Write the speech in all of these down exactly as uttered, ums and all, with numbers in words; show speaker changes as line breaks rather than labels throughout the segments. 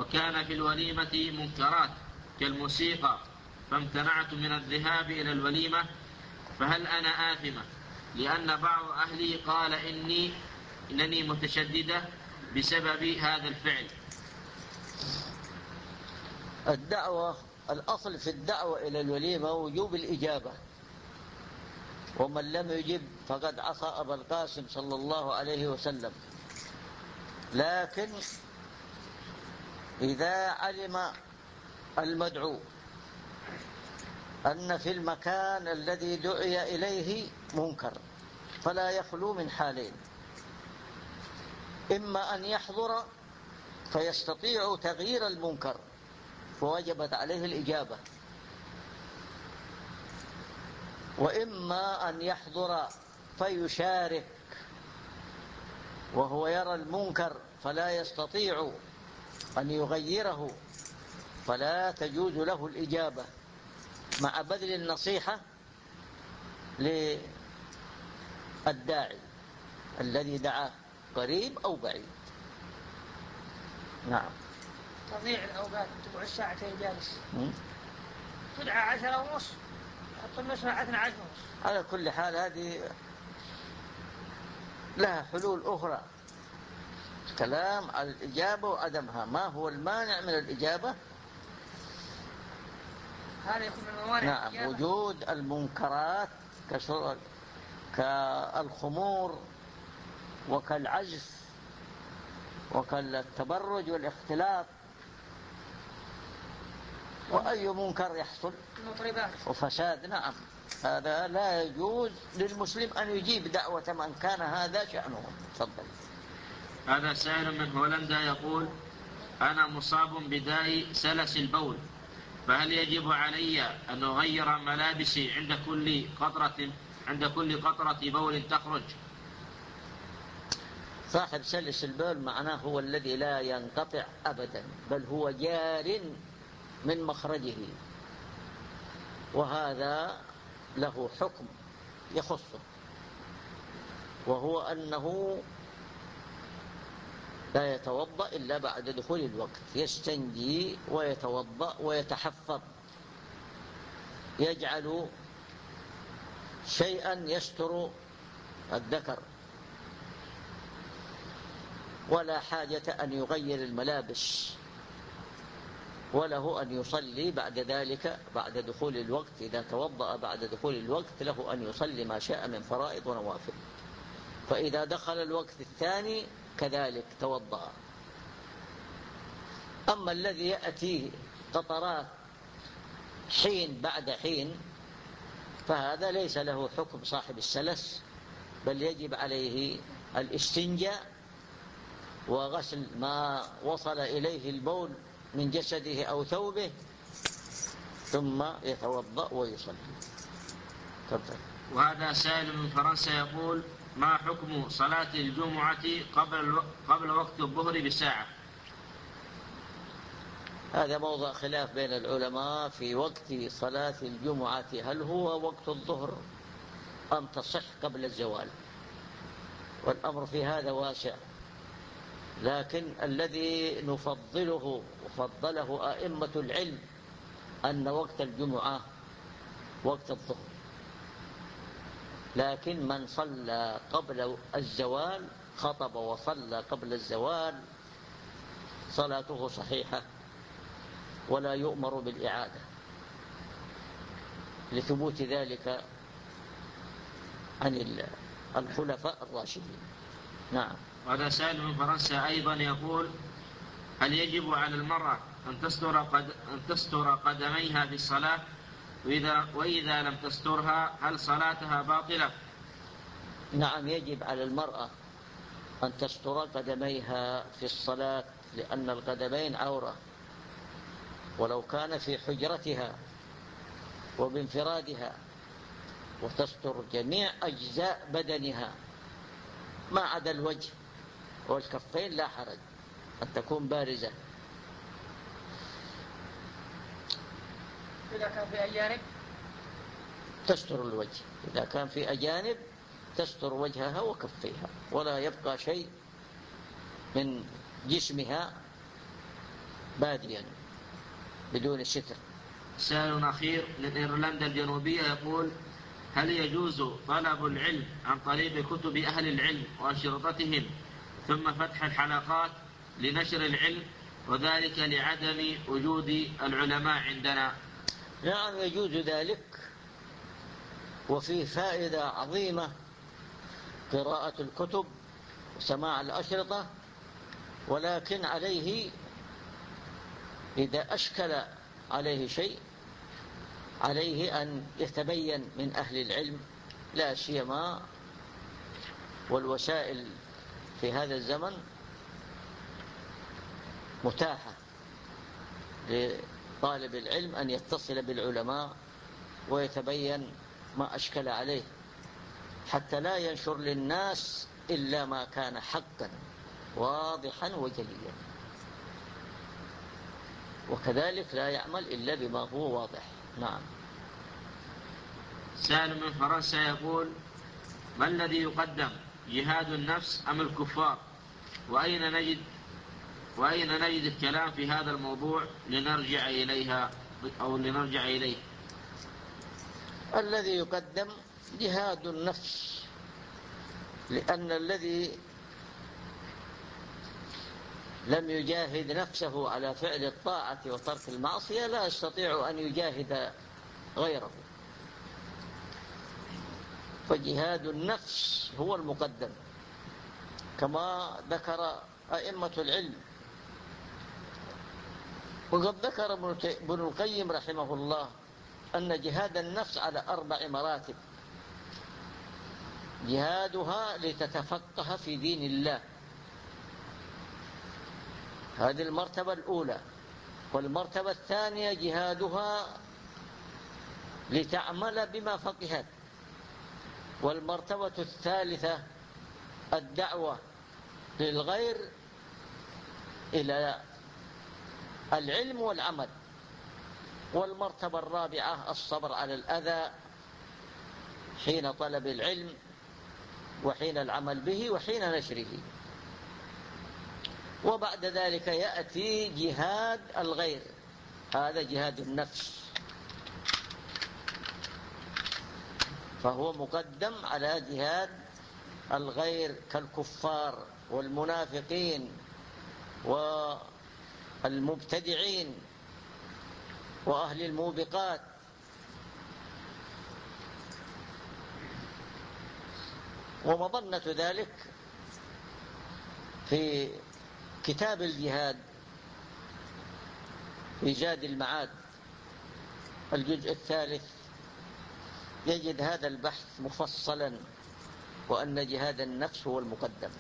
وكان في الوليمة منكرات كالموسيقى فامتنعت من الذهاب إلى الوليمة، فهل أنا آثمة؟ لأن بعض أهلي قال إني إنني متشددة بسبب هذا الفعل.
الدعوة، الأصل في الدعوة إلى الوليمة وجوب الإجابة، ومن لم يجب فقد عصى أبا القاسم صلى الله عليه وسلم. لكن إذا علم المدعو أن في المكان الذي دعي إليه منكر فلا يخلو من حالين: إما أن يحضر فيستطيع تغيير المنكر فوجبت عليه الإجابة، وإما أن يحضر فيشارك وهو يرى المنكر فلا يستطيع أن يغيره فلا تجوز له الإجابة، مع بذل النصيحة للداعي الذي دعاه قريب أو بعيد. نعم.
تضيع الأوقات، تقعد ساعتين جالس، تدعى عشرة ونص، حط النص ساعتنا عشرة ونص.
على كل حال هذه لها حلول أخرى، كلام على الإجابة وعدمها. ما هو المانع من الإجابة؟
هذا يكون من الموانع.
نعم، الإجابة. وجود المنكرات كالخمور وكالعزف وكالتبرج والاختلاط وأي منكر يحصل وفساد. نعم، هذا لا يجوز للمسلم أن يجيب دعوة من كان هذا شأنه. تفضل.
هذا سائل من هولندا يقول: أنا مصاب بداء سلس البول، فهل يجب علي أن أغير ملابسي عند كل قطرة عند كل قطرة بول تخرج؟
صاحب سلس البول معناه هو الذي لا ينقطع أبدا، بل هو جار من مخرجه، وهذا له حكم يخصه، وهو أنه لا يتوضأ إلا بعد دخول الوقت، يستنجي ويتوضأ ويتحفظ، يجعل شيئا يستر الذكر، ولا حاجة أن يغير الملابس، وله أن يصلي بعد ذلك بعد دخول الوقت. إذا توضأ بعد دخول الوقت له أن يصلي ما شاء من فرائض ونوافل، فإذا دخل الوقت الثاني كذلك توضأ. أما الذي يأتيه قطرات حين بعد حين فهذا ليس له حكم صاحب السلس، بل يجب عليه الاستنجاء وغسل ما وصل إليه البول من جسده أو ثوبه، ثم يتوضأ ويصلي. تفضل.
وهذا سائل من فرنسا يقول: ما حكم صلاة الجمعة قبل قبل وقت الظهر بساعة؟
هذا موضع خلاف بين العلماء في وقت صلاة الجمعة، هل هو وقت الظهر أم تصح قبل الزوال؟ والأمر في هذا واسع، لكن الذي نفضله وفضله أئمة العلم أن وقت الجمعة وقت الظهر، لكن من صلى قبل الزوال خطب وصلى قبل الزوال صلاته صحيحة ولا يؤمر بالإعادة، لثبوت ذلك عن الخلفاء الراشدين. نعم.
وهذا سائل من فرنسا أيضا يقول: هل يجب على المرأة أن تستر, قد... أن تستر قدميها في الصلاة؟ وإذا... وإذا لم تسترها هل صلاتها باطلة؟
نعم، يجب على المرأة أن تستر قدميها في الصلاة، لأن القدمين عورة، ولو كان في حجرتها وبانفرادها، وتستر جميع أجزاء بدنها ما عدا الوجه والكفين لا حرج أن تكون بارزة.
إذا كان في أجانب
تستر الوجه، إذا كان في أجانب تستر وجهها وكفيها، ولا يبقى شيء من جسمها باديا بدون ستر.
سائل أخير من إيرلندا الجنوبية يقول: هل يجوز طلب العلم عن طريق كتب أهل العلم وأشرطتهم ثم فتح الحلقات لنشر العلم، وذلك لعدم وجود العلماء عندنا؟
نعم يجوز ذلك، وفيه فائدة عظيمة قراءة الكتب وسماع الأشرطة، ولكن عليه إذا أشكل عليه شيء عليه أن يتبين من أهل العلم، لا سيما والوسائل في هذا الزمن متاحة لطالب العلم أن يتصل بالعلماء ويتبين ما أشكل عليه، حتى لا ينشر للناس إلا ما كان حقا واضحا وجليا، وكذلك لا يعمل إلا بما هو واضح. نعم.
سائل من فرنسا يقول: ما الذي يقدم، جهاد النفس أم الكفار؟ وأين نجد وأين نجد الكلام في هذا الموضوع لنرجع إليها أو لنرجع إليه؟
الذي يقدم جهاد النفس، لأن الذي لم يجاهد نفسه على فعل الطاعة وترك المعصية لا يستطيع أن يجاهد غيره، فجهاد النفس هو المقدم كما ذكر أئمة العلم. وقد ذكر ابن القيم رحمه الله أن جهاد النفس على أربع مراتب: جهادها لتتفقه في دين الله، هذه المرتبة الأولى. والمرتبة الثانية جهادها لتعمل بما فقهت. والمرتبة الثالثة الدعوة للغير إلى العلم والعمل. والمرتبة الرابعة الصبر على الأذى حين طلب العلم وحين العمل به وحين نشره. وبعد ذلك يأتي جهاد الغير، هذا جهاد النفس، فهو مقدم على جهاد الغير كالكفار والمنافقين والمبتدعين وأهل الموبقات. ومظنة ذلك في كتاب الجهاد في زاد المعاد الجزء الثالث يجد هذا البحث مفصلا، وأن جهاد النفس هو المقدم.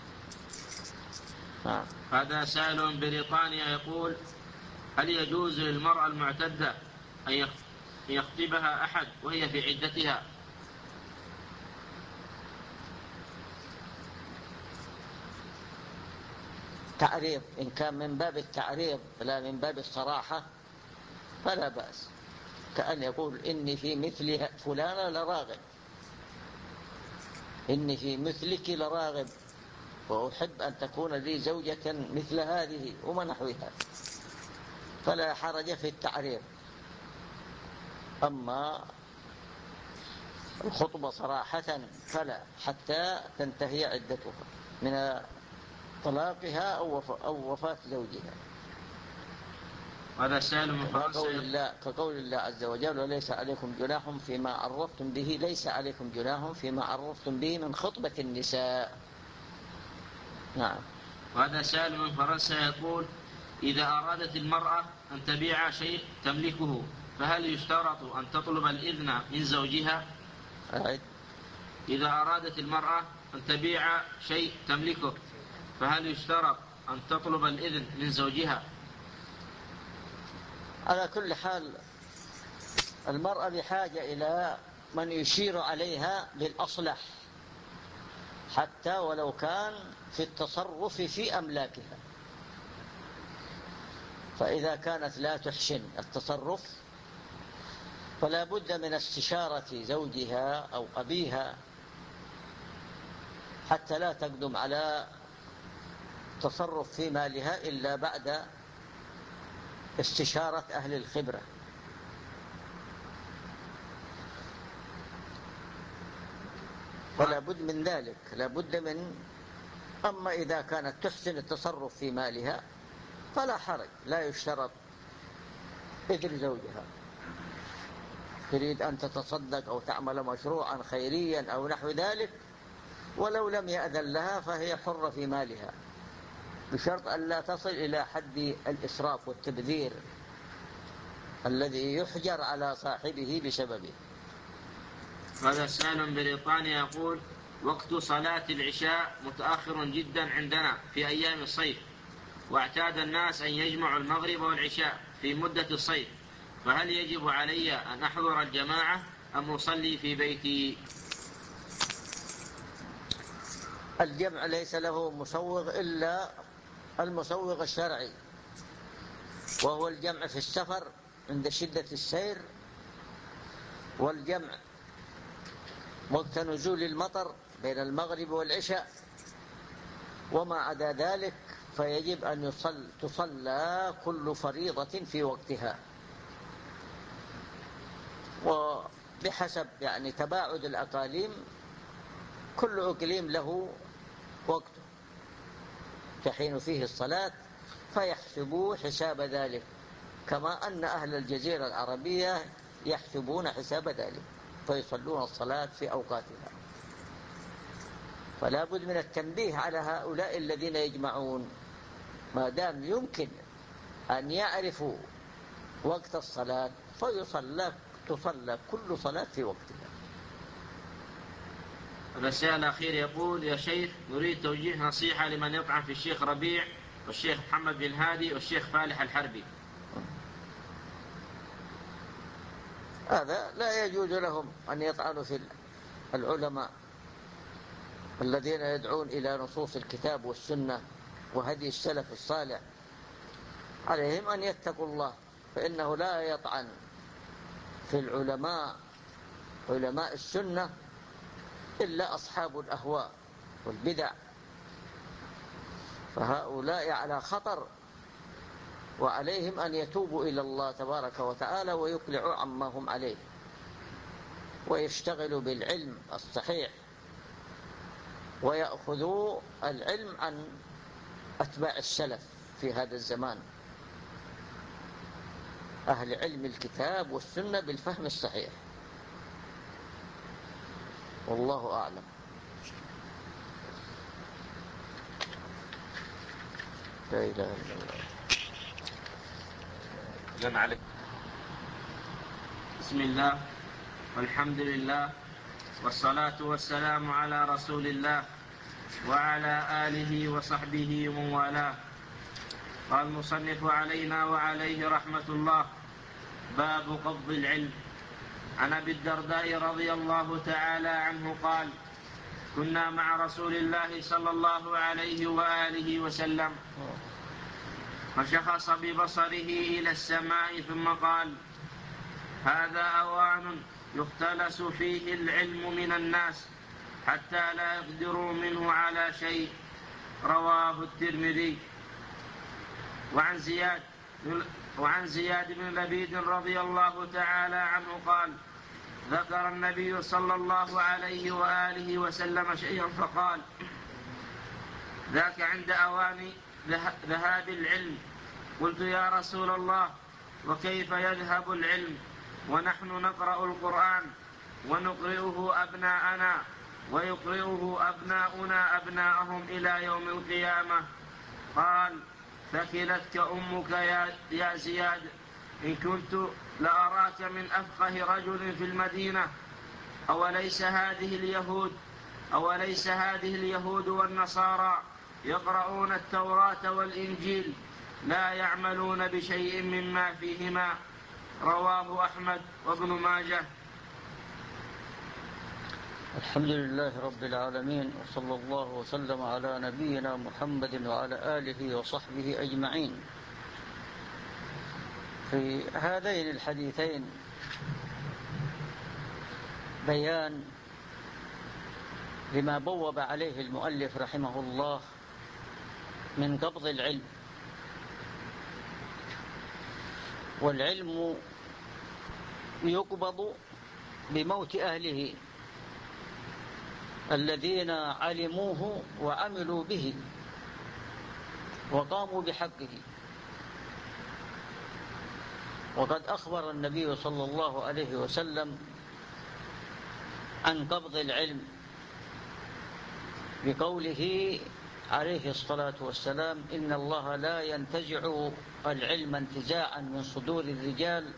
آه. هذا سائل بريطانيا يقول: هل يجوز للمرأة المعتدة أن يخطبها أحد وهي في عدتها؟
تعريض، إن كان من باب التعريض لا من باب الصراحة فلا بأس، كأن يقول: إني في مثل فلانة لراغب، إني في مثلك لراغب، وأحب أن تكون لي زوجة مثل هذه وما نحوها، فلا حرج في التعريض. أما الخطبة صراحة فلا، حتى تنتهي عدتها من طلاقها أو وفاة زوجها.
هذا سائل من
كقول الله, كقول الله عز وجل: وليس عليكم جناح فيما عرضتم به، ليس عليكم جناح فيما عرضتم به من خطبة النساء. نعم.
وهذا سائل من فرنسا يقول: إذا أرادت المرأة أن تبيع شيء تملكه فهل يشترط أن تطلب الإذن من زوجها؟
أعد.
إذا أرادت المرأة أن تبيع شيء تملكه فهل يشترط أن تطلب الإذن من زوجها؟
على كل حال المرأة بحاجة إلى من يشير عليها بالأصلح، حتى ولو كان في التصرف في أملاكها. فإذا كانت لا تحسن التصرف فلا بد من استشارة زوجها أو أبيها حتى لا تقدم على تصرف في مالها إلا بعد استشارة أهل الخبرة. فلا بد من ذلك، لا بد من. أما إذا كانت تحسن التصرف في مالها فلا حرج، لا يشترط إذن زوجها. تريد أن تتصدق أو تعمل مشروعا خيريا أو نحو ذلك، ولو لم يأذن لها فهي حرة في مالها، بشرط أن لا تصل إلى حد الإسراف والتبذير الذي يحجر على صاحبه بسببه.
هذا سائل بريطانيا يقول: وقت صلاة العشاء متأخر جدا عندنا في أيام الصيف، واعتاد الناس أن يجمعوا المغرب والعشاء في مدة الصيف، فهل يجب علي أن أحضر الجماعة أم أصلي في بيتي؟
الجمع ليس له مسوغ إلا المسوغ الشرعي، وهو الجمع في السفر عند شدة السير، والجمع وقت نزول المطر بين المغرب والعشاء. وما عدا ذلك فيجب أن يصل تصلى كل فريضة في وقتها، وبحسب يعني تباعد الأقاليم، كل أقليم له وقته تحين فيه الصلاة، فيحسبوا حساب ذلك، كما أن أهل الجزيرة العربية يحسبون حساب ذلك، فيصلون الصلاة في أوقاتها. فلا بد من التنبيه على هؤلاء الذين يجمعون، ما دام يمكن أن يعرفوا وقت الصلاة فيصلى تصلى كل صلاة في وقتها.
الرسالة الأخير يقول: يا شيخ، نريد توجيه نصيحة لمن يطعن في الشيخ ربيع والشيخ محمد بن هادي والشيخ فالح الحربي.
هذا لا يجوز لهم أن يطعنوا في العلماء الذين يدعون إلى نصوص الكتاب والسنة وهدي السلف الصالح. عليهم أن يتقوا الله، فإنه لا يطعن في العلماء علماء السنة إلا أصحاب الأهواء والبدع، فهؤلاء على خطر، وعليهم أن يتوبوا إلى الله تبارك وتعالى ويقلعوا عما هم عليه، ويشتغلوا بالعلم الصحيح، ويأخذوا العلم عن أتباع السلف في هذا الزمان، أهل علم الكتاب والسنة بالفهم الصحيح. والله أعلم. لا إله إلا الله.
بسم الله والحمد لله والصلاة والسلام على رسول الله وعلى آله وصحبه ومن والاه. قال المصنف علينا وعليه رحمة الله: باب قبض العلم. عن أبي الدرداء رضي الله تعالى عنه قال: كنا مع رسول الله صلى الله عليه وآله وسلم، فشخص ببصره إلى السماء ثم قال: هذا أوان يختلس فيه العلم من الناس حتى لا يقدروا منه على شيء. رواه الترمذي. وعن زياد وعن زياد بن لبيد رضي الله تعالى عنه قال: ذكر النبي صلى الله عليه وآله وسلم شيئا فقال: ذاك عند أوان ذهاب العلم. قلت: يا رسول الله، وكيف يذهب العلم ونحن نقرأ القرآن ونقرئه أبناءنا ويقرئه أبناؤنا أبناءهم إلى يوم القيامة؟ قال: ثكلتك أمك يا زياد، إن كنت لأراك من أفقه رجل في المدينة. أوليس هذه اليهود أوليس هذه اليهود والنصارى يقرؤون التوراة والإنجيل لا يعملون بشيء مما فيهما؟ رواه أحمد وابن ماجه.
الحمد لله رب العالمين، وصلى الله وسلم على نبينا محمد وعلى آله وصحبه أجمعين. في هذين الحديثين بيان لما بوب عليه المؤلف رحمه الله من قبض العلم. والعلم يقبض بموت أهله الذين علموه وعملوا به وقاموا بحقه. وقد أخبر النبي صلى الله عليه وسلم عن قبض العلم بقوله عليه الصلاة والسلام: إن الله لا ينتزع العلم انتزاعا من صدور الرجال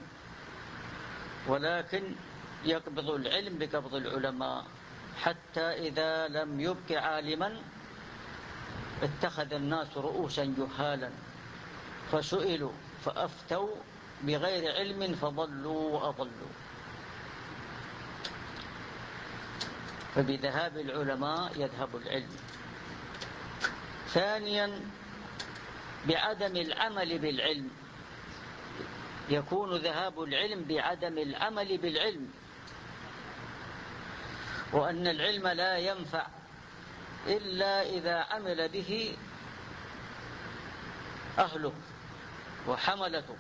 ولكن يقبض العلم بقبض العلماء، حتى إذا لم يبق عالما اتخذ الناس رؤوسا جهالا فسئلوا فأفتوا بغير علم فضلوا وأضلوا. فبذهاب العلماء يذهب العلم. ثانيا، بعدم العمل بالعلم يكون ذهاب العلم بعدم العمل بالعلم، وأن العلم لا ينفع إلا إذا عمل به أهله وحملته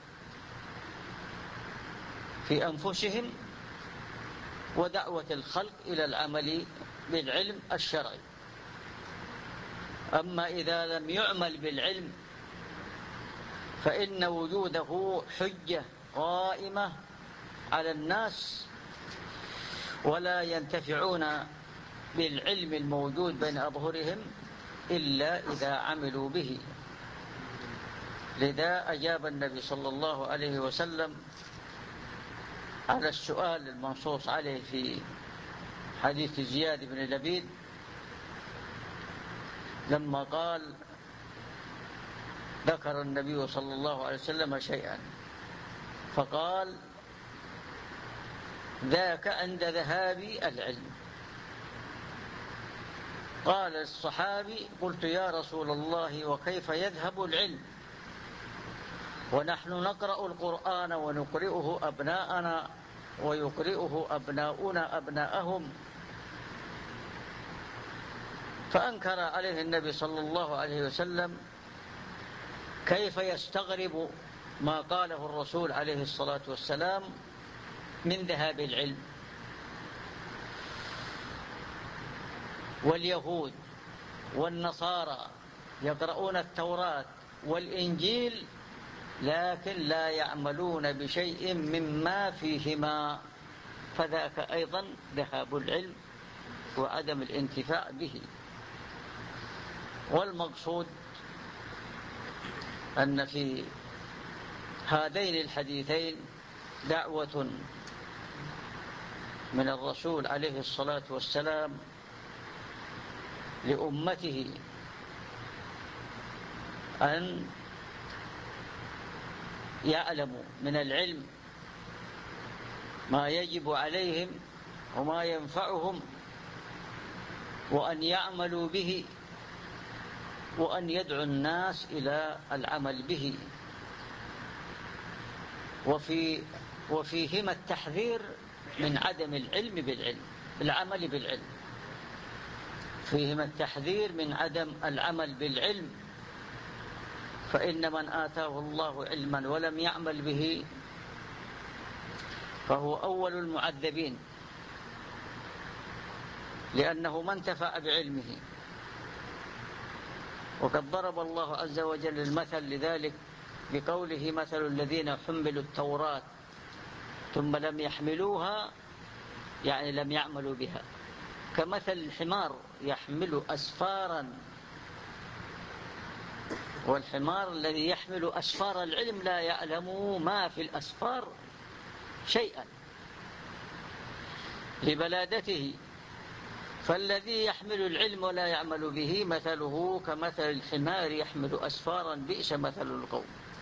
في أنفسهم ودعوة الخلق إلى العمل بالعلم الشرعي. أما إذا لم يعمل بالعلم فإن وجوده حجة قائمة على الناس ولا ينتفعون بالعلم الموجود بين أظهرهم إلا إذا عملوا به. لذا أجاب النبي صلى الله عليه وسلم على السؤال المنصوص عليه في حديث زياد بن لبيد لما قال: ذكر النبي صلى الله عليه وسلم شيئا فقال: ذاك عند ذهاب العلم. قال الصحابي: قلت يا رسول الله وكيف يذهب العلم ونحن نقرأ القرآن ونقرئه أبناءنا ويقرئه أبناؤنا أبناءهم؟ فأنكر عليه النبي صلى الله عليه وسلم كيف يستغرب ما قاله الرسول عليه الصلاة والسلام من ذهاب العلم. واليهود والنصارى يقرؤون التوراة والإنجيل لكن لا يعملون بشيء مما فيهما، فذاك أيضا ذهاب العلم وعدم الانتفاع به. والمقصود أن في هذين الحديثين دعوة من الرسول عليه الصلاة والسلام لأمته أن يعلموا من العلم ما يجب عليهم وما ينفعهم وأن يعملوا به وأن يدعو الناس إلى العمل به. وفي وفيهما التحذير من عدم العلم بالعلم العمل بالعلم فيهما التحذير من عدم العمل بالعلم، فإن من آتاه الله علما ولم يعمل به فهو أول المعذبين، لأنه ما انتفع بعلمه. وقد ضرب الله عز وجل المثل لذلك بقوله: مثل الذين حملوا التوراة ثم لم يحملوها، يعني لم يعملوا بها، كمثل الحمار يحمل أسفارا، والحمار الذي يحمل أسفار العلم لا يعلم ما في الأسفار شيئا لبلادته. فالذي يحمل العلم ولا يعمل به مثله كمثل الحمار يحمل أسفارا، بئس مثل القوم.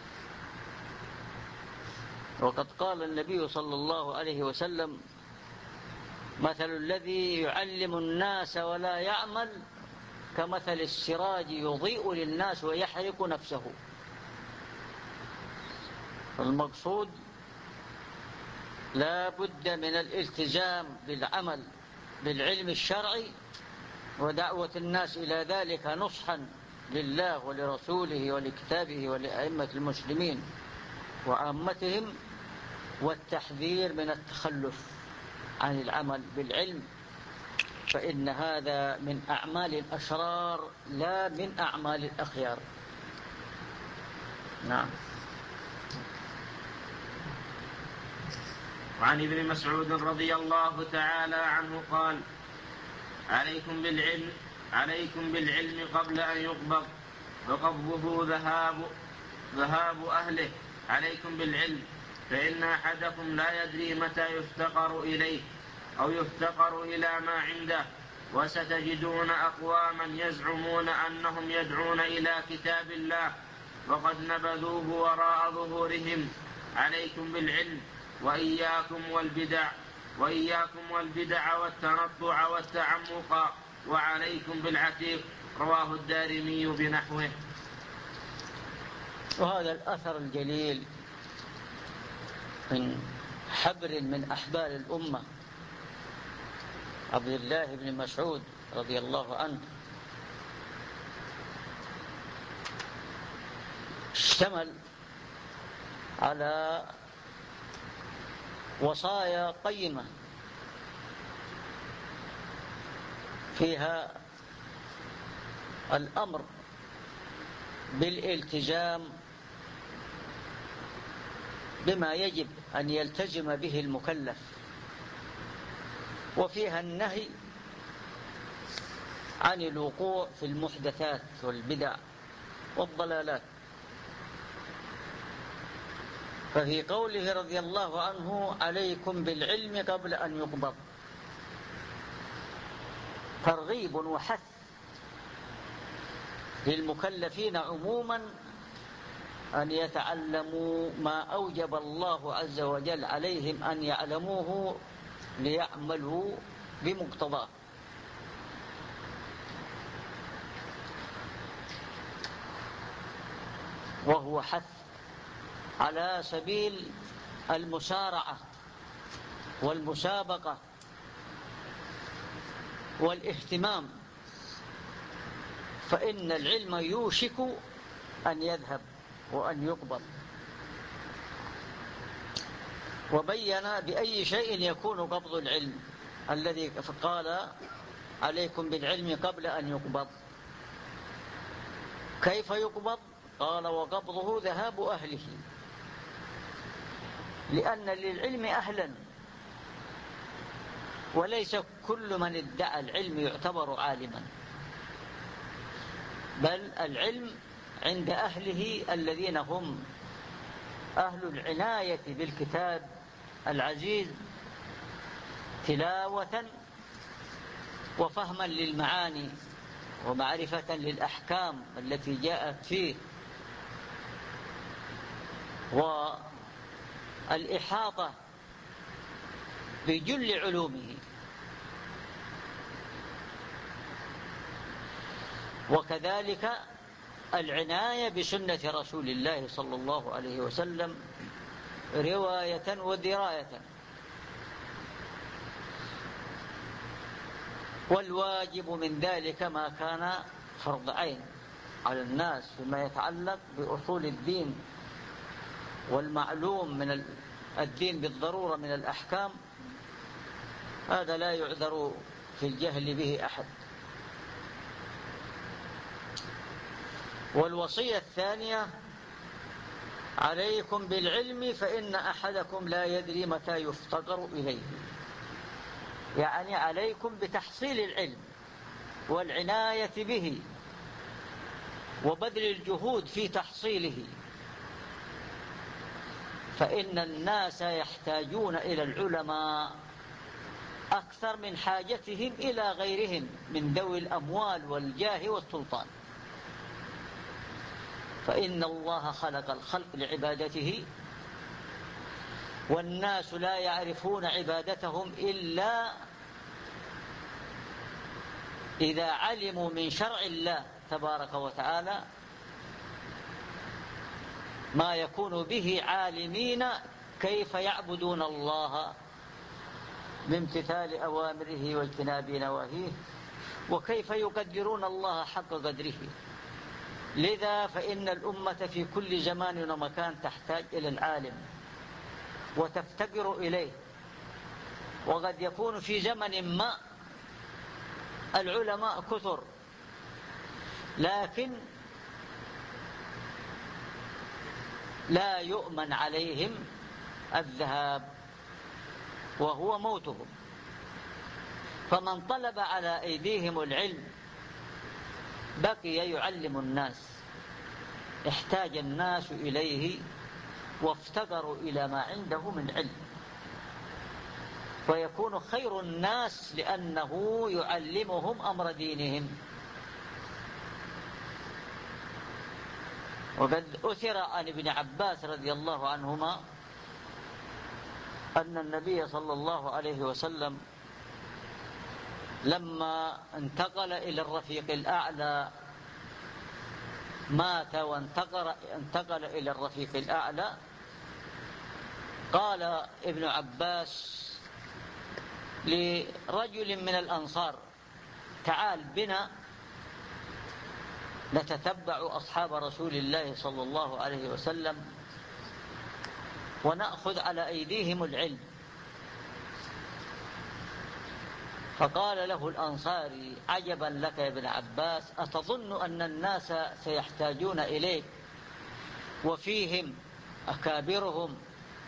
وقد قال النبي صلى الله عليه وسلم: مثل الذي يعلم الناس ولا يعمل كمثل السراج يضيء للناس ويحرق نفسه. المقصود لا بد من الالتزام بالعمل بالعلم الشرعي ودعوة الناس إلى ذلك نصحا لله ولرسوله ولكتابه ولأئمة المسلمين، وعامتهم، والتحذير من التخلف عن العمل بالعلم، فإن هذا من أعمال الأشرار لا من أعمال الأخيار. نعم.
وعن ابن مسعود رضي الله تعالى عنه قال: عليكم بالعلم عليكم بالعلم قبل أن يقبض، وقبضه ذهاب ذهاب أهله. عليكم بالعلم، فإن أحدكم لا يدري متى يفتقر إليه أو يفتقر إلى ما عنده، وستجدون أقواما يزعمون أنهم يدعون إلى كتاب الله وقد نبذوه وراء ظهورهم. عليكم بالعلم وإياكم والبدع وإياكم والبدع والتنطع والتعمق، وعليكم بالعتيق. رواه الدارمي بنحوه.
وهذا الأثر الجليل من حبر من أحبار الأمة عبد الله بن مسعود رضي الله عنه اشتمل على وصايا قيمة فيها الأمر بالالتزام بما يجب أن يلتزم به المكلف، وفيها النهي عن الوقوع في المحدثات والبدع والضلالات. ففي قوله رضي الله عنه: عليكم بالعلم قبل أن يقبض، ترغيب وحث للمكلفين عموما أن يتعلموا ما أوجب الله عز وجل عليهم أن يعلموه ليعملوا بمقتضاه. وهو حث على سبيل المسارعة والمسابقة والاهتمام، فإن العلم يوشك أن يذهب وأن يقبض. وبين بأي شيء يكون قبض العلم الذي قال: عليكم بالعلم قبل أن يقبض. كيف يقبض؟ قال: وقبضه ذهاب أهله، لأن للعلم أهلا، وليس كل من ادعى العلم يعتبر عالما، بل العلم عند أهله الذين هم أهل العناية بالكتاب العزيز تلاوة وفهما للمعاني ومعرفة للأحكام التي جاءت فيه، والإحاطة بجل علومه. وكذلك العناية بسنة رسول الله صلى الله عليه وسلم رواية ودراية. والواجب من ذلك ما كان فرض عين على الناس فيما يتعلق بأصول الدين والمعلوم من الدين بالضرورة من الأحكام، هذا لا يعذر في الجهل به أحد. والوصية الثانية: عليكم بالعلم فإن أحدكم لا يدري متى يفتقر إليه، يعني عليكم بتحصيل العلم والعناية به وبذل الجهود في تحصيله، فإن الناس يحتاجون إلى العلماء أكثر من حاجتهم إلى غيرهم من ذوي الأموال والجاه والسلطان. فإن الله خلق الخلق لعبادته، والناس لا يعرفون عبادتهم إلا إذا علموا من شرع الله تبارك وتعالى ما يكون به عالمين كيف يعبدون الله بامتثال أوامره واجتناب نواهيه، وكيف يقدرون الله حق قدره. لذا فإن الأمة في كل زمان ومكان تحتاج إلى العالم وتفتقر إليه. وقد يكون في زمن ما العلماء كثر، لكن لا يؤمن عليهم الذهاب وهو موتهم، فمن طلب على أيديهم العلم بقي يعلم الناس، احتاج الناس إليه وافتقروا إلى ما عنده من علم، فيكون خير الناس لأنه يعلمهم أمر دينهم. وقد أثر عن ابن عباس رضي الله عنهما أن النبي صلى الله عليه وسلم لما انتقل إلى الرفيق الأعلى مات وانتقل انتقل إلى الرفيق الأعلى، قال ابن عباس لرجل من الأنصار: تعال بنا نتتبع أصحاب رسول الله صلى الله عليه وسلم ونأخذ على أيديهم العلم. فقال له الأنصاري: عجبا لك يا ابن عباس، أتظن أن الناس سيحتاجون إليك وفيهم أكابرهم؟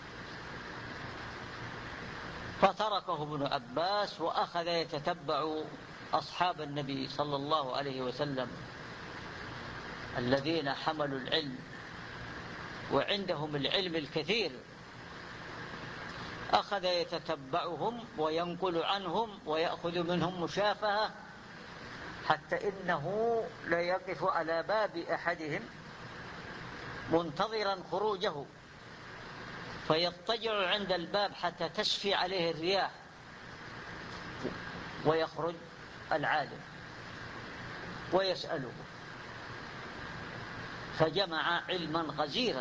فتركه ابن عباس وأخذ يتتبع أصحاب النبي صلى الله عليه وسلم الذين حملوا العلم وعندهم العلم الكثير، أخذ يتتبعهم وينقل عنهم ويأخذ منهم مشافهة، حتى إنه لا يقف على باب أحدهم منتظرا خروجه، فيضطجع عند الباب حتى تشفي عليه الرياح ويخرج العالم ويسأله، فجمع علما غزيرا.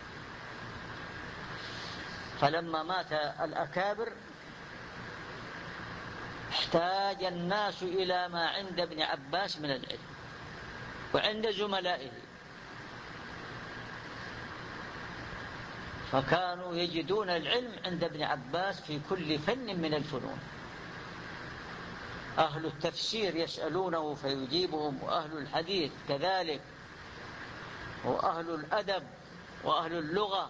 فلما مات الأكابر احتاج الناس إلى ما عند ابن عباس من العلم وعند زملائه، فكانوا يجدون العلم عند ابن عباس في كل فن من الفنون. أهل التفسير يسألونه فيجيبهم، وأهل الحديث كذلك، وأهل الأدب وأهل اللغة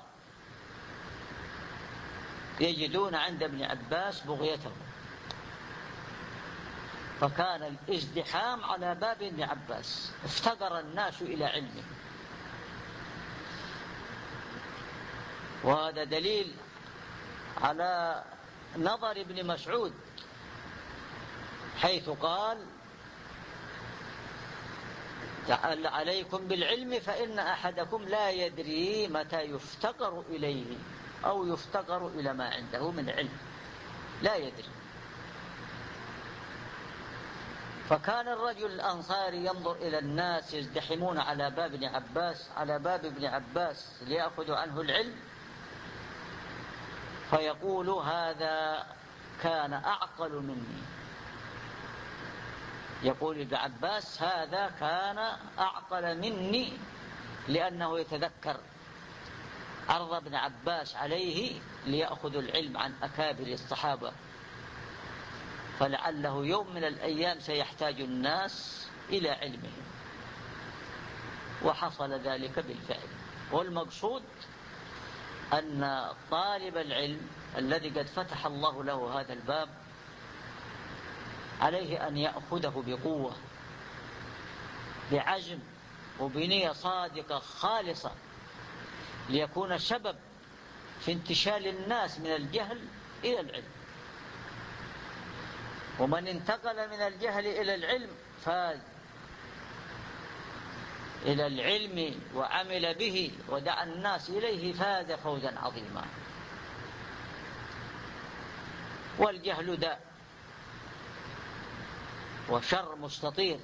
يجدون عند ابن عباس بغيته، فكان الازدحام على باب ابن عباس، افتقر الناس إلى علمه. وهذا دليل على نظر ابن مسعود حيث قال: تعال عليكم بالعلم فإن أحدكم لا يدري متى يفتقر إليه أو يفتقر إلى ما عنده من علم، لا يدري. فكان الرجل الأنصاري ينظر إلى الناس يزدحمون على باب ابن عباس على باب ابن عباس ليأخذوا عنه العلم، فيقول: هذا كان أعقل مني. يقول ابن عباس: هذا كان أعقل مني، لأنه يتذكر عرض ابن عباس عليه ليأخذ العلم عن أكابر الصحابة، فلعله يوم من الأيام سيحتاج الناس إلى علمهم. وحصل ذلك بالفعل. والمقصود أن طالب العلم الذي قد فتح الله له هذا الباب عليه أن يأخذه بقوة، بعزم وبنية صادقة خالصة، ليكون سبب في انتشال الناس من الجهل إلى العلم. ومن انتقل من الجهل إلى العلم فاز، إلى العلم وعمل به ودعا الناس إليه فاز فوزا عظيما. والجهل داء وشر مستطير.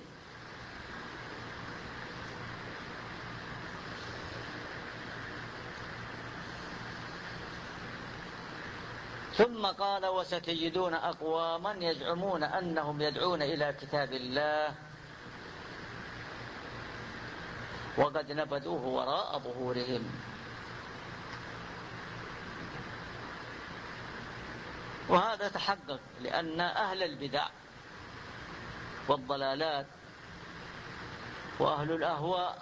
ثم قال: وستجدون أقواما يزعمون أنهم يدعون إلى كتاب الله وقد نبذوه وراء ظهورهم. وهذا تحقق لأن أهل البدع والضلالات وأهل الأهواء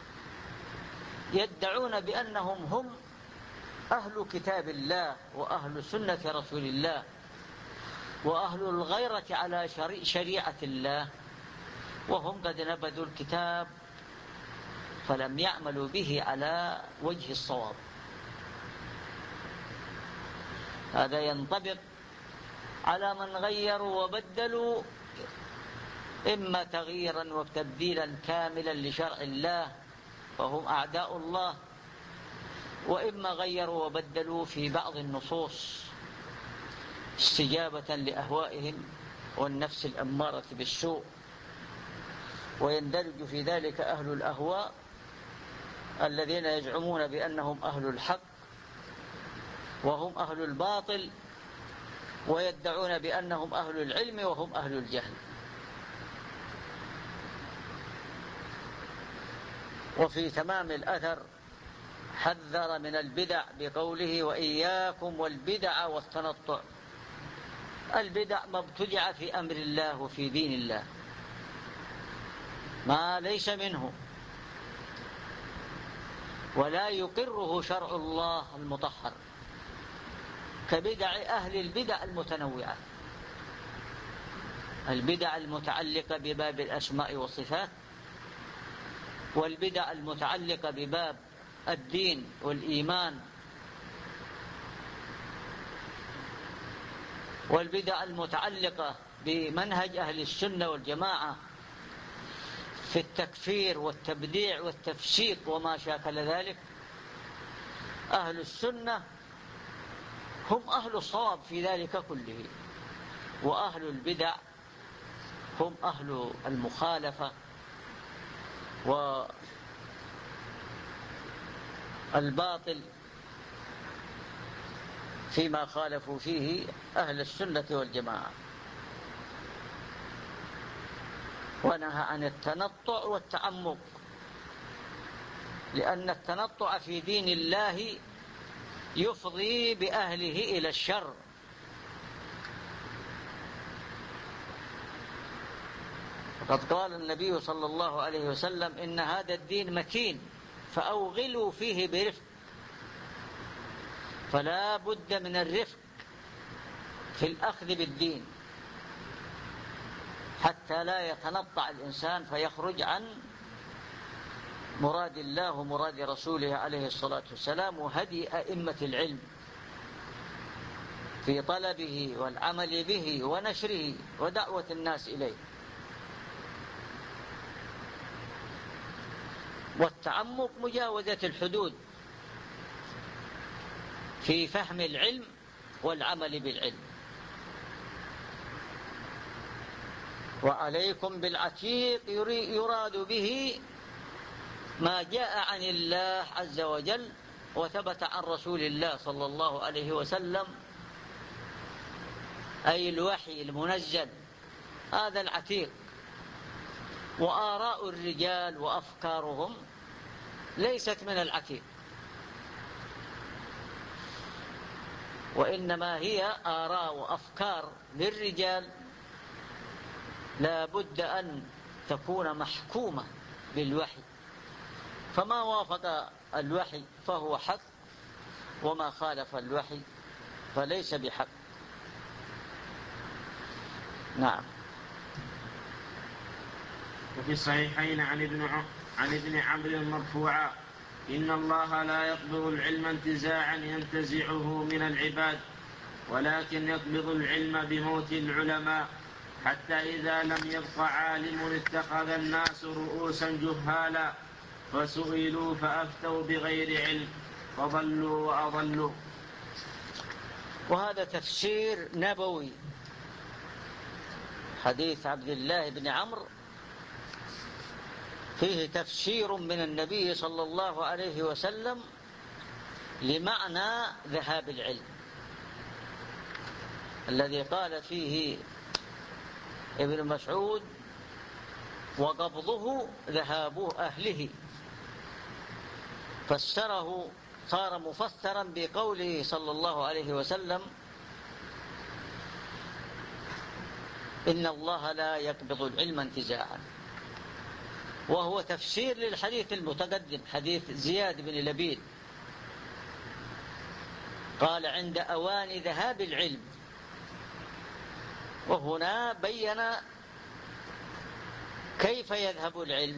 يدعون بأنهم هم أهل كتاب الله وأهل سنة رسول الله وأهل الغيرة على شريعة الله، وهم قد نبذوا الكتاب فلم يعملوا به على وجه الصواب. هذا ينطبق على من غيروا وبدلوا، إما تغييرا وتبديلا كاملا لشرع الله فهم أعداء الله، وإما غيروا وبدلوا في بعض النصوص استجابة لأهوائهم والنفس الأمارة بالسوء. ويندرج في ذلك أهل الأهواء الذين يزعمون بأنهم أهل الحق وهم أهل الباطل، ويدعون بأنهم أهل العلم وهم أهل الجهل. وفي تمام الأثر حذر من البدع بقوله: وإياكم والبدع والتنطع. البدع ما ابتدع في أمر الله وفي دين الله، ما ليس منه ولا يقره شرع الله المطهر، كبدع أهل البدع المتنوعة، البدع المتعلقة بباب الأسماء والصفات، والبدع المتعلقة بباب الدين والإيمان، والبدع المتعلقة بمنهج أهل السنة والجماعة في التكفير والتبديع والتفسيق وما شاكل ذلك. أهل السنة هم أهل الصواب في ذلك كله، وأهل البدع هم أهل المخالفة والباطل فيما خالفوا فيه أهل السنة والجماعة. ونهى عن التنطع والتعمق، لأن التنطع في دين الله يفضي بأهله إلى الشر. وقد قال النبي صلى الله عليه وسلم: إن هذا الدين متين فأوغلوا فيه برفق. فلا بد من الرفق في الأخذ بالدين حتى لا يتنطع الإنسان فيخرج عن مراد الله ومراد رسوله عليه الصلاة والسلام وهدي أئمة العلم في طلبه والعمل به ونشره ودعوة الناس إليه. والتعمق مجاوزة الحدود في فهم العلم والعمل بالعلم. وعليكم بالعتيق يراد به ما جاء عن الله عز وجل وثبت عن رسول الله صلى الله عليه وسلم، أي الوحي المنزل، هذا العتيق. وآراء الرجال وأفكارهم ليست من العتيق، وإنما هي آراء وأفكار للرجال لا بد أن تكون محكومة بالوحي، فما وافق الوحي فهو حق، وما خالف الوحي فليس بحق. نعم.
وفي الصحيحين عن ابن عن ابن عمرو مرفوعا: إن الله لا يقبض العلم انتزاعا ينتزعه من العباد، ولكن يقبض العلم بموت العلماء، حتى إذا لم يبق عالم اتخذ الناس رؤوسا جهالا فسئلوا فأفتوا بغير علم فضلوا وأضلوا.
وهذا تفسير نبوي، حديث عبد الله بن عمرو فيه تفسير من النبي صلى الله عليه وسلم لمعنى ذهاب العلم الذي قال فيه ابن مسعود: وقبضه ذهاب أهله فسره صار مفسرا بقوله صلى الله عليه وسلم: إن الله لا يقبض العلم انتزاعا، وهو تفسير للحديث المتقدم، حديث زياد بن لبيد، قال: عند أوان ذهاب العلم. وهنا بين كيف يذهب العلم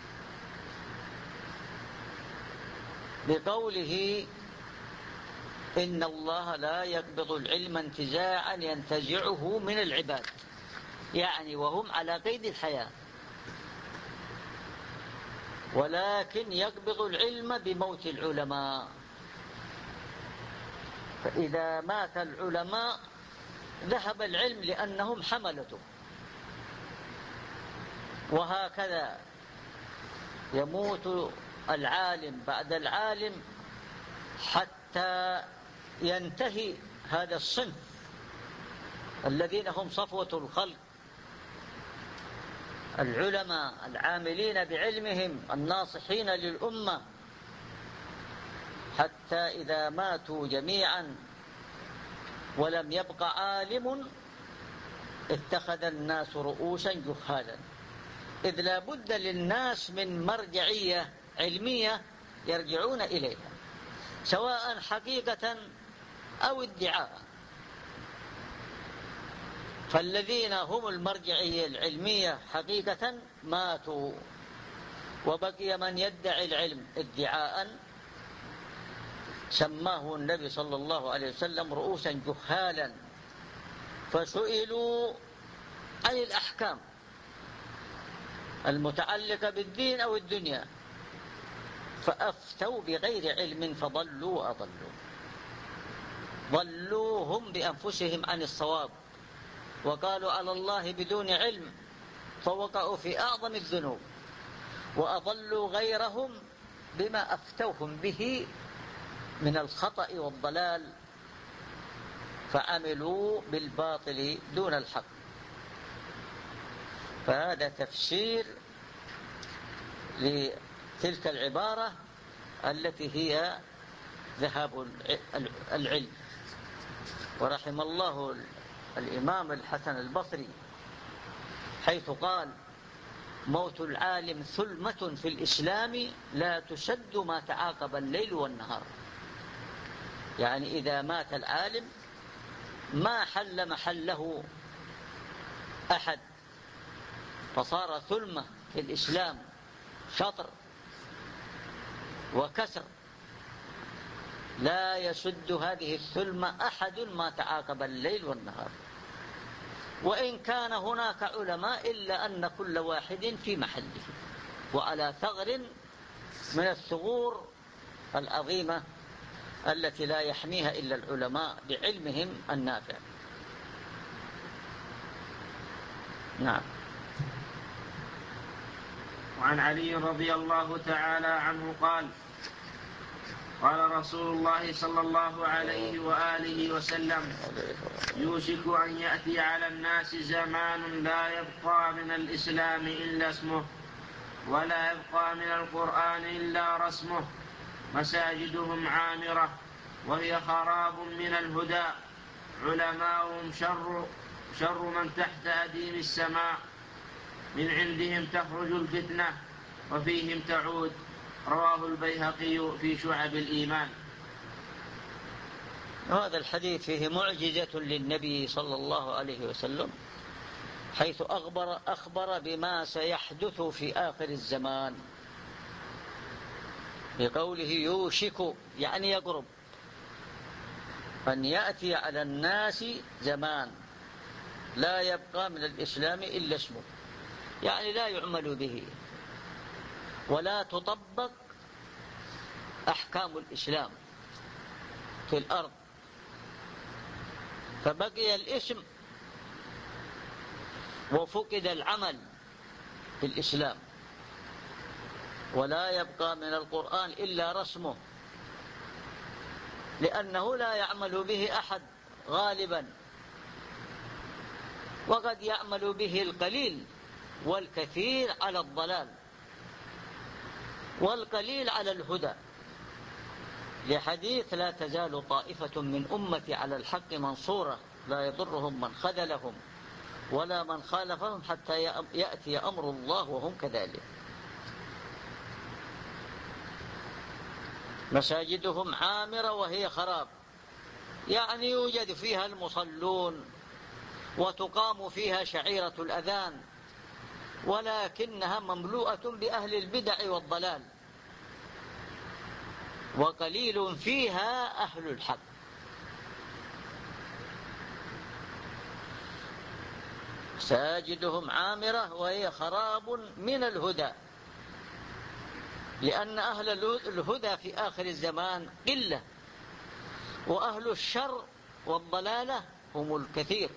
بقوله: إن الله لا يقبض العلم انتزاعا ينتزعه من العباد، يعني وهم على قيد الحياة، ولكن يقبض العلم بموت العلماء. فإذا مات العلماء ذهب العلم لأنهم حملته. وهكذا يموت العالم بعد العالم حتى ينتهي هذا الصنف الذين هم صفوة الخلق، العلماء العاملين بعلمهم الناصحين للأمة، حتى إذا ماتوا جميعا ولم يبق عالم اتخذ الناس رؤوسا جهالا، إذ لا بد للناس من مرجعية علمية يرجعون إليها، سواء حقيقة أو ادعاء. فالذين هم المرجعية العلمية حقيقة ماتوا، وبقي من يدعي العلم ادعاء، سماه النبي صلى الله عليه وسلم رؤوسا جهالا، فسئلوا عن الأحكام المتعلقة بالدين أو الدنيا فأفتوا بغير علم فضلوا وأضلوا، ضلوا هم بأنفسهم عن الصواب، وقالوا على الله بدون علم فوقعوا في أعظم الذنوب، وأضلوا غيرهم بما أفتوهم به من الخطأ والضلال، فعملوا بالباطل دون الحق. فهذا تفسير لتلك العبارة التي هي ذهاب العلم. ورحم الله الإمام الحسن البصري حيث قال: موت العالم ثلمة في الإسلام لا تشد ما تعاقب الليل والنهار. يعني إذا مات العالم ما حل محله أحد، فصار ثلمة في الإسلام، شطر وكسر، لا يشد هذه الثلمة أحد ما تعاقب الليل والنهار. وإن كان هناك علماء إلا أن كل واحد في محله وعلى ثغر من الثغور العظيمة التي لا يحميها إلا العلماء بعلمهم النافع. نعم.
وعن علي رضي الله تعالى عنه قال: قال رسول الله صلى الله عليه وآله وسلم: يوشك أن يأتي على الناس زمان لا يبقى من الإسلام إلا اسمه، ولا يبقى من القرآن إلا رسمه، مساجدهم عامرة وهي خراب من الهدى، علماؤهم شر, شر من تحت أديم السماء، من عندهم تخرج الفتنة وفيهم تعود. رواه البيهقي في شعب الإيمان.
هذا الحديث فيه معجزة للنبي صلى الله عليه وسلم، حيث أخبر, أخبر بما سيحدث في آخر الزمان بقوله يوشك، يعني يقرب، أن يأتي على الناس زمان لا يبقى من الإسلام إلا اسمه، يعني لا يعمل به ولا تطبق أحكام الإسلام في الأرض، فبقي الاسم وفقد العمل في الإسلام، ولا يبقى من القرآن إلا رسمه، لأنه لا يعمل به أحد غالبا، وقد يعمل به القليل والكثير على الضلال والقليل على الهدى. لحديث لا تزال طائفة من أمتي على الحق منصورة لا يضرهم من خذلهم ولا من خالفهم حتى يأتي أمر الله وهم كذلك. مساجدهم عامرة وهي خراب، يعني يوجد فيها المصلون وتقام فيها شعيرة الأذان، ولكنها مملوءة بأهل البدع والضلال، وقليل فيها أهل الحق. مساجدهم عامرة وهي خراب من الهدى، لأن أهل الهدى في آخر الزمان قلة، وأهل الشر والضلالة هم الكثير.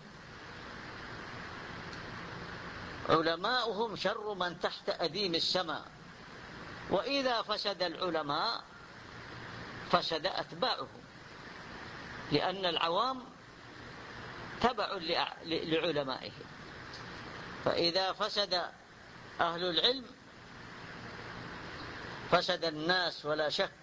علماؤهم شر من تحت أديم السماء، وإذا فسد العلماء فسد أتباعهم، لأن العوام تبع لعلمائهم، فإذا فسد أهل العلم فسد الناس ولا شك.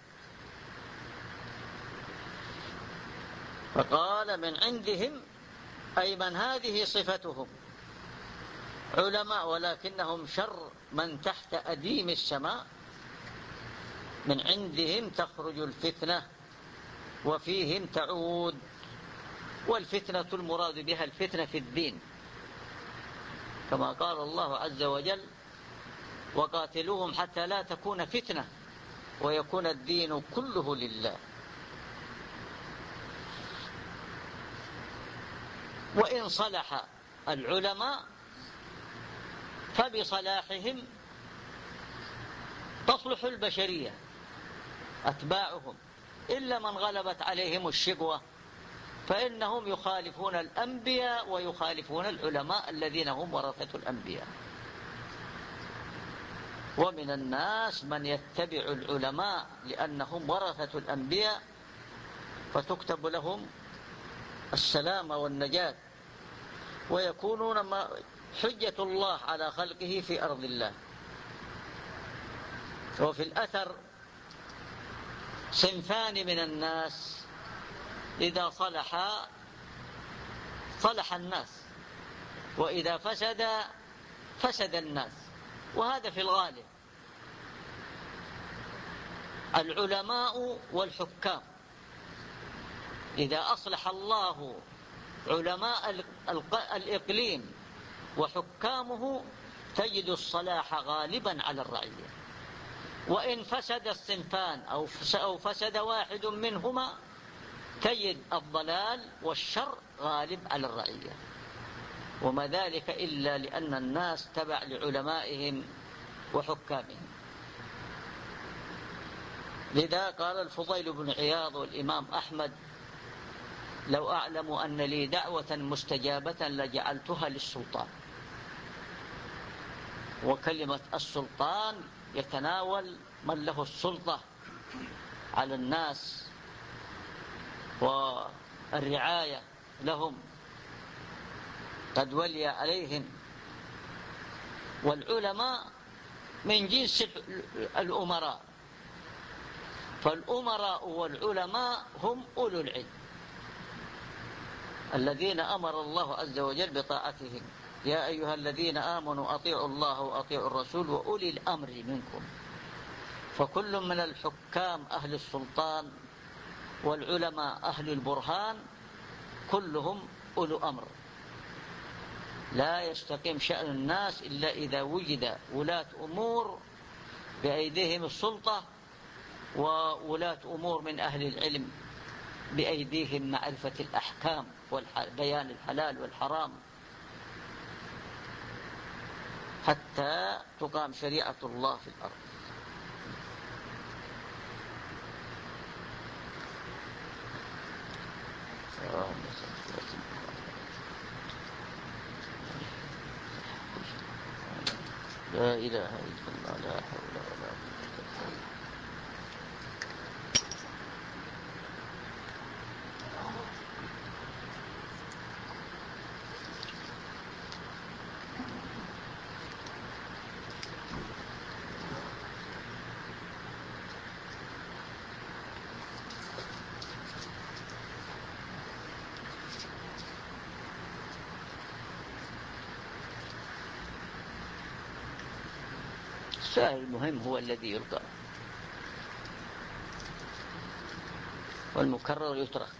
فقال من عندهم، أي من هذه صفتهم علماء ولكنهم شر من تحت أديم السماء، من عندهم تخرج الفتنة وفيهم تعود. والفتنة المراد بها الفتنة في الدين، كما قال الله عز وجل وقاتلوهم حتى لا تكون فتنة ويكون الدين كله لله. وإن صلح العلماء فبصلاحهم تصلح البشرية أتباعهم، إلا من غلبت عليهم الشقوة فإنهم يخالفون الأنبياء ويخالفون العلماء الذين هم ورثة الأنبياء. ومن الناس من يتبع العلماء لأنهم ورثة الأنبياء، فتكتب لهم السلامة والنجاة، ويكونون حجة الله على خلقه في أرض الله. وفي الأثر صنفان من الناس إذا صلح صلح الناس، وإذا فسد فسد الناس، وهذا في الغالب. العلماء والحكام، إذا أصلح الله علماء الإقليم وحكامه تجد الصلاح غالبا على الرعية. وإن فسد الصنفان أو فسد واحد منهما تجد الضلال والشر غالب على الرعية، وما ذلك إلا لأن الناس تبع لعلمائهم وحكامهم. لذا قال الفضيل بن عياض والإمام أحمد: لو أعلم أن لي دعوة مستجابة لجعلتها للسلطان. وكلمة السلطان يتناول من له السلطة على الناس والرعاية لهم، قد ولي عليهم. والعلماء من جنس الأمراء، فالأمراء والعلماء هم أولو العلم الذين أمر الله عز وجل بطاعتهم: يا أيها الذين آمنوا أطيعوا الله وأطيعوا الرسول وأولي الأمر منكم. فكل من الحكام أهل السلطان والعلماء أهل البرهان كلهم أولو أمر. لا يستقيم شأن الناس إلا إذا وجد ولاة أمور بأيديهم السلطة، وولاة أمور من أهل العلم بأيديهم معرفة الأحكام وبيان الحلال والحرام، حتى تقام شريعة الله في الأرض. لا إله إلا الله، لا حول ولا قوة إلا بالله. السؤال المهم هو الذي يلقى، والمكرر يترك.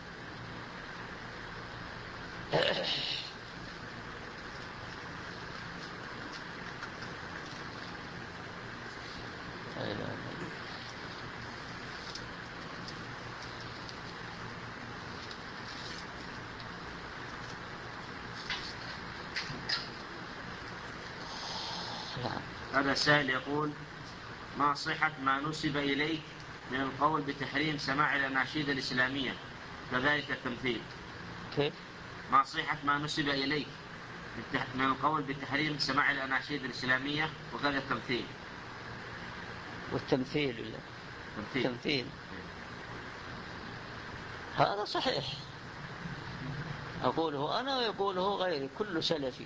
هذا سائل يقول: ما صحة ما نسب إليك من القول بتحريم سماع الأناشيد الإسلامية كذلك التمثيل؟
كيف؟
ما صحة ما نسب إليك من القول بتحريم سماع الأناشيد الإسلامية وكذا التمثيل؟
والتمثيل ولا
تمثيل.
تمثيل هذا صحيح، أقوله أنا ويقوله غيري، كل سلفي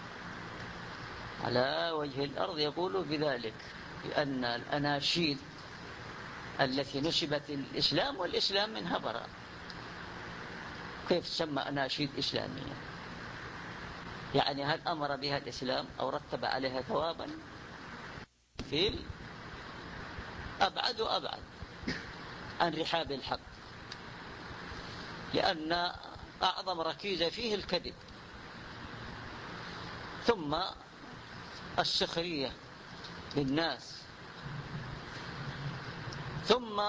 على وجه الأرض يقول بذلك، لأن الأناشيد التي نسبت الإسلام والإسلام منها براء. كيف تسمى أناشيد إسلامية؟ يعني هل أمر بها الإسلام أو رتب عليها ثوابا؟ في أبعد وأبعد عن رحاب الحق، لأن أعظم ركيزة فيه الكذب، ثم السخرية بالناس، ثم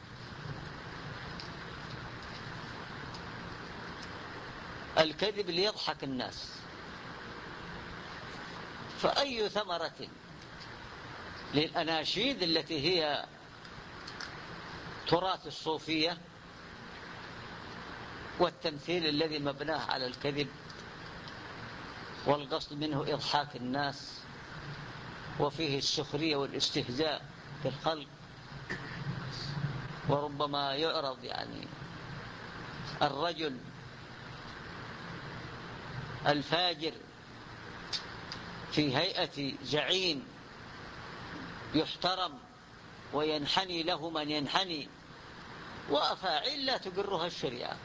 الكذب ليضحك الناس. فأي ثمرة للأناشيد التي هي تراث الصوفية والتمثيل الذي مبناه على الكذب والقصد منه إضحاك الناس، وفيه السخرية والاستهزاء بالخلق، وربما يعرض يعني الرجل الفاجر في هيئة زعيم يحترم وينحني له من ينحني، وأفاعيل لا تقرها الشريعة.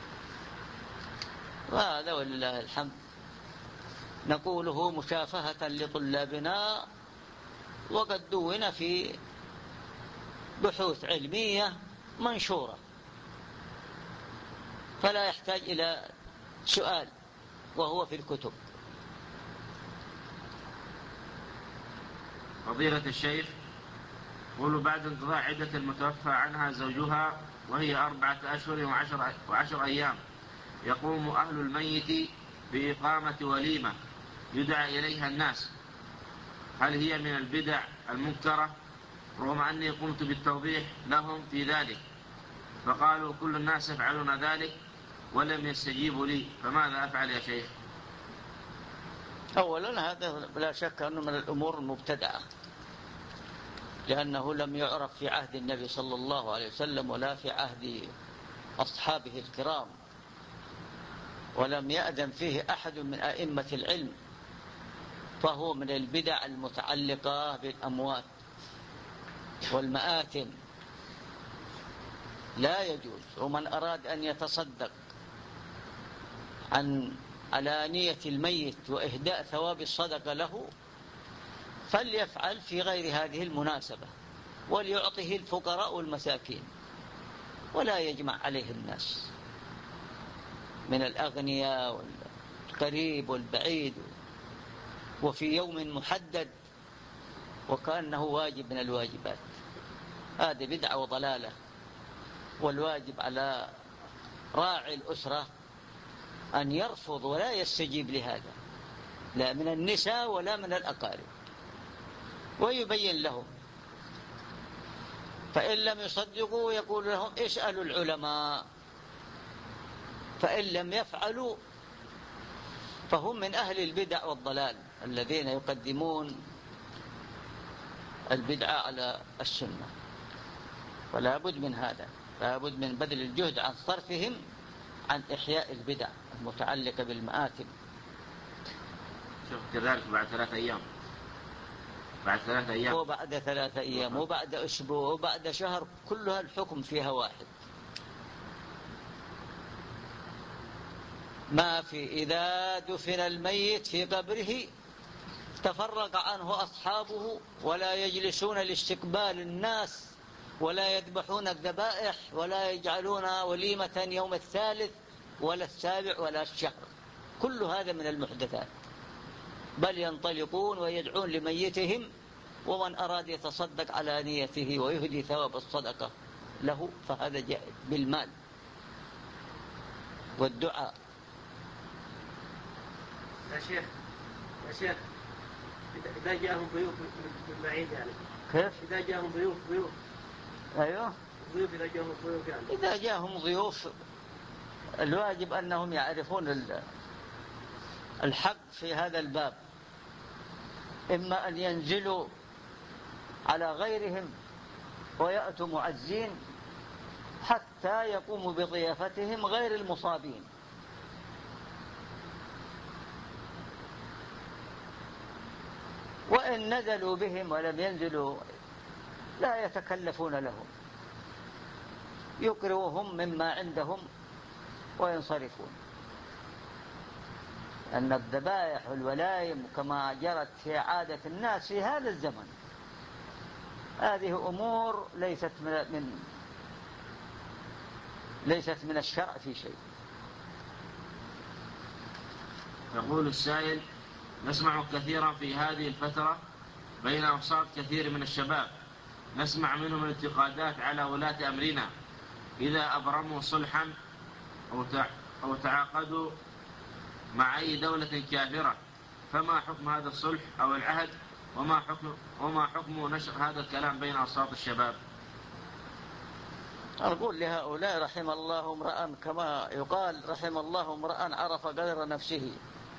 وهذا ولله الحمد نقوله مشافهة لطلابنا، وقد دون في بحوث علمية منشورة، فلا يحتاج إلى سؤال وهو في الكتب.
فضيلة الشيخ، قولوا بعد انقضاء عدة المتوفى عنها زوجها وهي أربعة أشهر وعشر, وعشر أيام يقوم أهل الميت بإقامة وليمة يدعى إليها الناس، هل هي من البدع المنكرة؟ رغم أني قمت بالتوضيح لهم في ذلك فقالوا كل الناس يفعلون ذلك ولم يستجيبوا لي، فماذا أفعل يا شيخ؟
أولا هذا لا شك أنه من الأمور المبتدعة، لأنه لم يعرف في عهد النبي صلى الله عليه وسلم ولا في عهد أصحابه الكرام، ولم يأذن فيه أحد من أئمة العلم، فهو من البدع المتعلقة بالأموات والمآتم، لا يجوز. ومن أراد أن يتصدق عن علانية الميت وإهداء ثواب الصدقة له فليفعل في غير هذه المناسبة، وليعطه الفقراء والمساكين، ولا يجمع عليه الناس من الأغنياء والقريب والبعيد وفي يوم محدد وكأنه واجب من الواجبات. هذه بدعة وضلالة، والواجب على راعي الأسرة أن يرفض ولا يستجيب لهذا، لا من النساء ولا من الأقارب، ويبين لهم. فإن لم يصدقوا يقول لهم اسألوا العلماء، فإن لم يفعلوا فهم من أهل البدع والضلال الذين يقدمون البدعة على السنة. فلا بد من هذا، لا بد من بذل الجهد عن صرفهم عن إحياء البدع المتعلقة بالمآتم.
شوف كذلك بعد ثلاثة أيام بعد ثلاثة أيام
وبعد ثلاثة أيام وبعد أسبوع وبعد شهر، كلها الحكم فيها واحد. ما في إذا دفن الميت في قبره تفرق عنه أصحابه ولا يجلسون لاستقبال الناس ولا يذبحون الذبائح ولا يجعلون وليمة يوم الثالث ولا السابع ولا الشهر. كل هذا من المحدثات. بل ينطلقون ويدعون لميتهم، ومن أراد يتصدق على نيته ويهدي ثواب الصدقة له فهذا جاء بالمال والدعاء.
يا شيخ يا شيخ إذا جاءهم ضيوف من بعيد يعني
كيف؟
إذا جاءهم ضيوف ضيوف
أيوه
ضيوف إذا جاءهم ضيوف يعني
إذا جاءهم ضيوف الواجب أنهم يعرفون الحق في هذا الباب، إما أن ينزلوا على غيرهم ويأتوا معزين حتى يقوموا بضيافتهم غير المصابين، وإن نزلوا بهم ولم ينزلوا لا يتكلفون لهم، يقروهم مما عندهم وينصرفون. أن الذبائح والولائم كما جرت في عادة الناس في هذا الزمن هذه أمور ليست من, من ليست من الشرع في شيء.
يقول السائل: نسمع كثيرا في هذه الفترة بين أوساط كثير من الشباب، نسمع منهم الانتقادات على ولاة أمرنا إذا أبرموا صلحا أو تعاقدوا مع أي دولة كافرة، فما حكم هذا الصلح أو العهد، وما حكم, وما حكم نشر هذا الكلام بين أوساط الشباب؟
أقول لهؤلاء رحم الله امرأ، كما يقال رحم الله امرأ عرف قدر نفسه.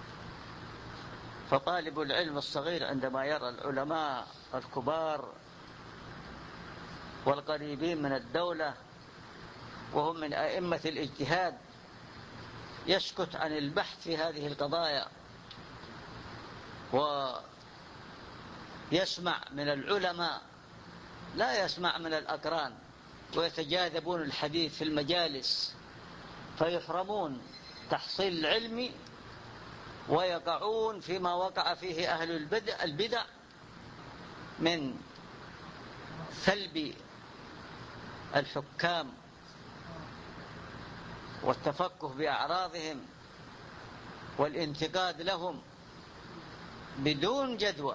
فطالب العلم الصغير عندما يرى العلماء الكبار والقريبين من الدولة وهم من أئمة الاجتهاد يسكت عن البحث في هذه القضايا ويسمع من العلماء لا يسمع من الأقران، ويتجاذبون الحديث في المجالس فيحرمون تحصيل العلم ويقعون فيما وقع فيه أهل البدع, البدع من سلب الحكام والتفكه بأعراضهم والانتقاد لهم بدون جدوى،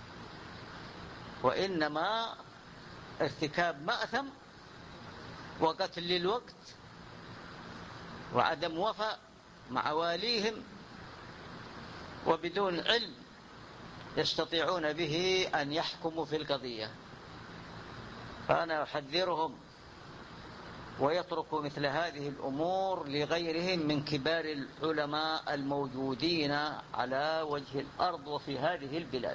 وإنما ارتكاب مأثم وقتل للوقت وعدم وفاء مع واليهم وبدون علم يستطيعون به أن يحكموا في القضية. فأنا أحذرهم ويتركوا مثل هذه الأمور لغيرهم من كبار العلماء الموجودين على وجه الأرض وفي هذه البلاد.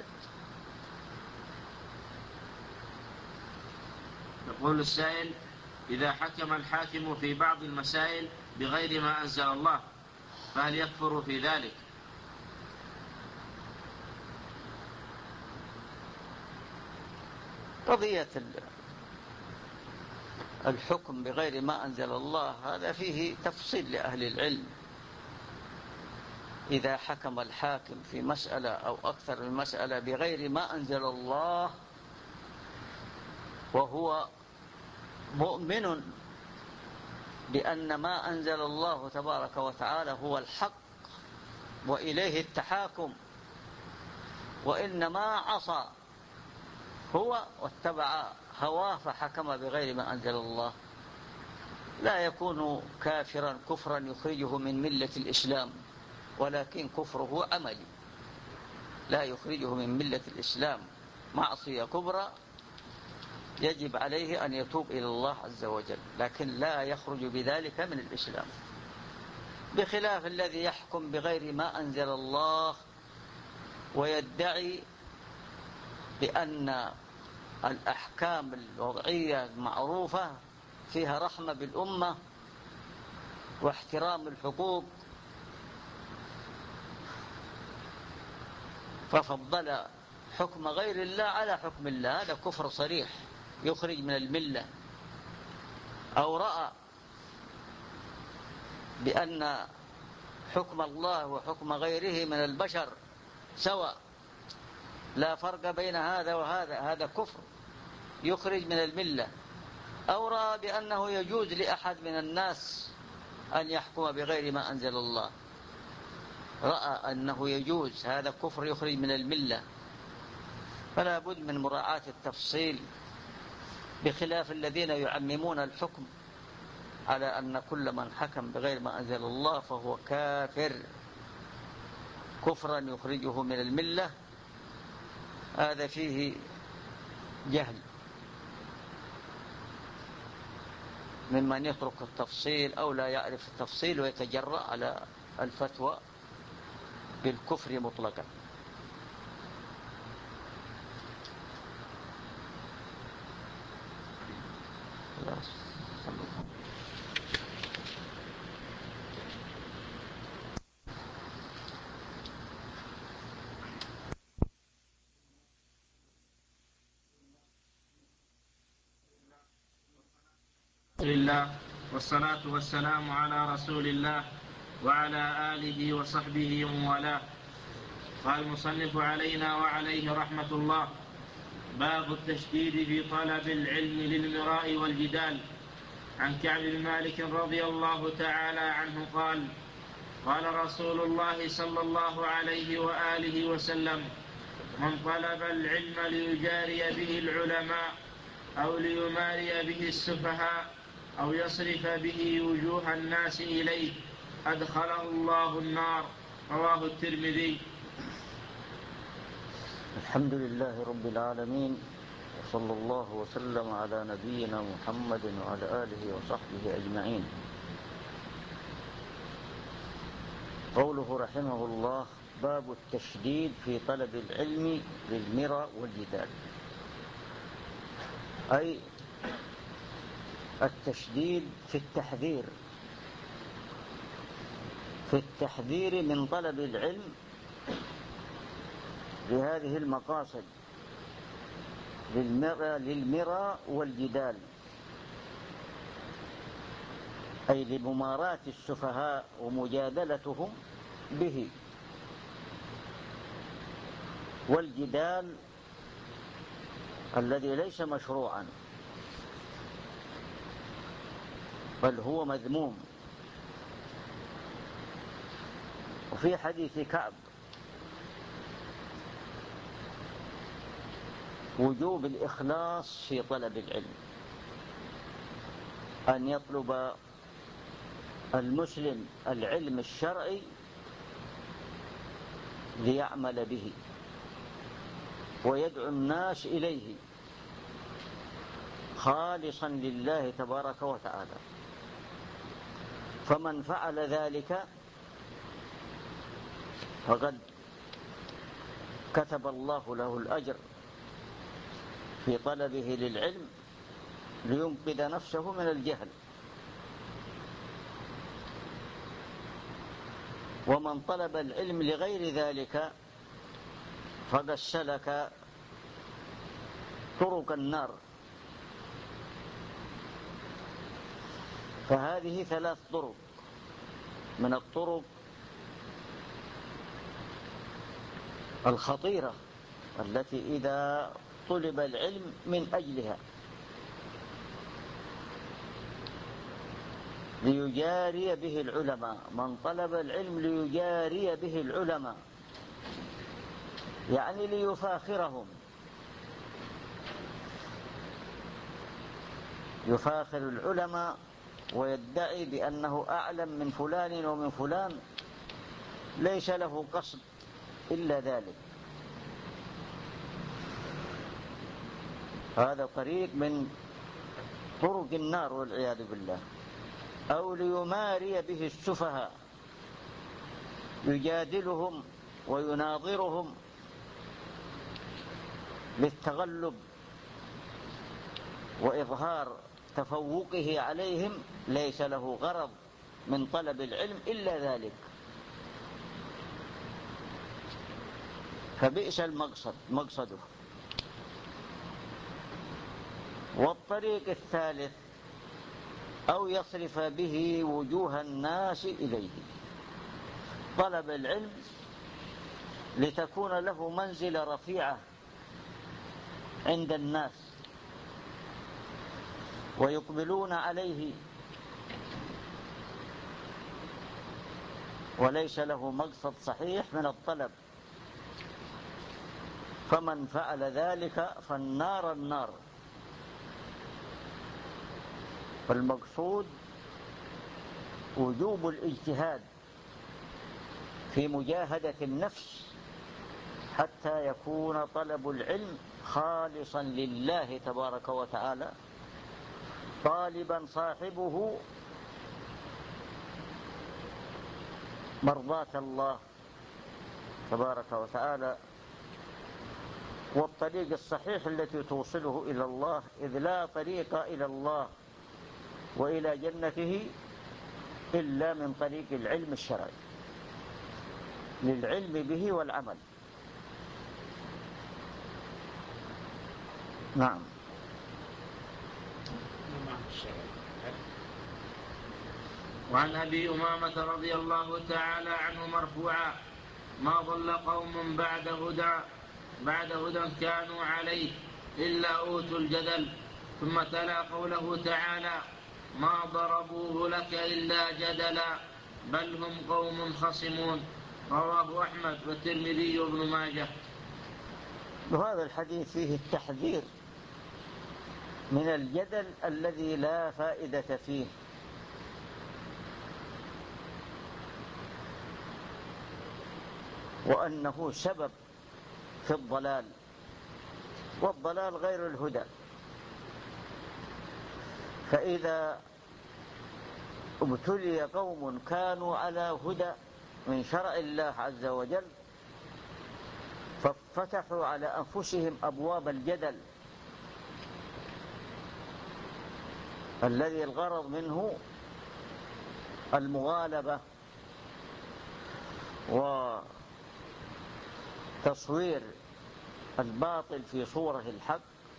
يقول السائل: إذا حكم الحاكم في بعض المسائل بغير ما أنزل الله فهل يكفر في ذلك؟
قضية الحكم بغير ما أنزل الله هذا فيه تفصيل لأهل العلم. إذا حكم الحاكم في مسألة أو أكثر من مسألة بغير ما أنزل الله وهو مؤمن بأن ما أنزل الله تبارك وتعالى هو الحق وإليه التحاكم، وإنما عصى هو واتبع هواه فحكم بغير ما أنزل الله، لا يكون كافرا كفرا يخرجه من ملة الإسلام، ولكن كفره عملي لا يخرجه من ملة الإسلام، معصية كبرى يجب عليه أن يتوب إلى الله عز وجل، لكن لا يخرج بذلك من الإسلام، بخلاف الذي يحكم بغير ما أنزل الله ويدعي بأن الأحكام الوضعية المعروفة فيها رحمة بالأمة واحترام الحقوق، ففضل حكم غير الله على حكم الله، هذا كفر صريح يخرج من الملة. أو رأى بأن حكم الله وحكم غيره من البشر سواء لا فرق بين هذا وهذا، هذا كفر يخرج من الملة. أو رأى بأنه يجوز لأحد من الناس أن يحكم بغير ما أنزل الله، رأى أنه يجوز، هذا كفر يخرج من الملة. فلا بد من مراعاة التفصيل، بخلاف الذين يعممون الحكم على أن كل من حكم بغير ما أنزل الله فهو كافر كفرا يخرجه من الملة. هذا فيه جهل ممن يترك التفصيل أو لا يعرف التفصيل ويتجرأ على الفتوى بالكفر مطلقا.
لله والصلاة والسلام على رسول الله وعلى آله وصحبه ومن والاه. قال المصنف علينا وعليه رحمة الله: باب التشديد في طلب العلم للمراء والجدال. عن كعب بن مالك رضي الله تعالى عنه قال: قال رسول الله صلى الله عليه وآله وسلم: من طلب العلم ليجاري به العلماء أو ليماري به السفهاء أو يصرف به وجوه الناس إليه أدخله الله النار. رواه الترمذي.
الحمد لله رب العالمين، وصلى الله وسلم على نبينا محمد وعلى آله وصحبه أجمعين. قوله رحمه الله: باب التشديد في طلب العلم للمراء والجدال، أي التشديد في التحذير في التحذير من طلب العلم لهذه المقاصد، للمراء والجدال، أي لمماراة السفهاء ومجادلتهم به، والجدال الذي ليس مشروعا بل هو مذموم. وفي حديث كعب وجوب الإخلاص في طلب العلم، أن يطلب المسلم العلم الشرعي ليعمل به ويدعو الناس إليه خالصا لله تبارك وتعالى. فمن فعل ذلك فقد كتب الله له الأجر في طلبه للعلم لينقذ نفسه من الجهل. ومن طلب العلم لغير ذلك فقد سلك طرق النار. فهذه ثلاث طرق من الطرق الخطيرة التي إذا طلب العلم من أجلها ليجاري به العلماء، من طلب العلم ليجاري به العلماء يعني ليفاخرهم، يفاخر العلماء ويدعي بأنه أعلم من فلان ومن فلان، ليس له قصد إلا ذلك. هذا طريق من طرق النار والعياذ بالله. أو ليماري به السفهاء، يجادلهم ويناظرهم للتغلب وإظهار تفوقه عليهم، ليس له غرض من طلب العلم إلا ذلك. فبئس المقصد مقصده. والطريق الثالث: أو يصرف به وجوه الناس إليه، طلب العلم لتكون له منزلة رفيعة عند الناس ويقبلون عليه، وليس له مقصد صحيح من الطلب. فمن فعل ذلك فالنار النار. والمقصود وجوب الاجتهاد في مجاهدة النفس حتى يكون طلب العلم خالصا لله تبارك وتعالى، طالبا صاحبه مرضاة الله تبارك وتعالى، والطريق الصحيح التي توصله إلى الله، إذ لا طريق إلى الله وإلى جنته إلا من طريق العلم الشرعي، للعلم به والعمل. نعم.
وعن أبي أمامة رضي الله تعالى عنه مرفوعا: ما ضل قوم بعد هدى بعد هدى كانوا عليه إلا أوتوا الجدل. ثم تلا قوله تعالى: ما ضربوه لك إلا جدلا بل هم قوم خصمون. رواه أحمد والترمذي وابن ماجه.
وهذا الحديث فيه التحذير من الجدل الذي لا فائدة فيه، وأنه سبب في الضلال، والضلال غير الهدى. فإذا ابتلي قوم كانوا على هدى من شرع الله عز وجل ففتحوا على أنفسهم أبواب الجدل الذي الغرض منه المغالبة وتصوير الباطل في صورة الحق،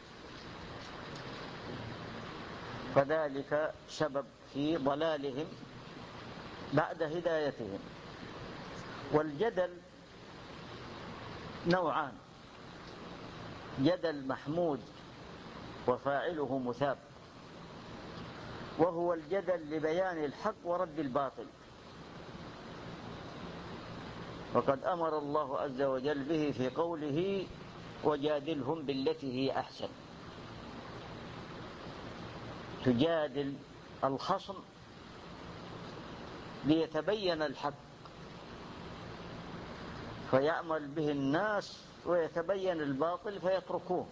فذلك سبب في ضلالهم بعد هدايتهم. والجدل نوعان: جدل محمود وفاعله مثاب، وهو الجدل لبيان الحق ورد الباطل، وقد أمر الله عز وجل به في قوله: وجادلهم بالتي هي أحسن. تجادل الخصم ليتبين الحق فيعمل به الناس، ويتبين الباطل فيتركوه.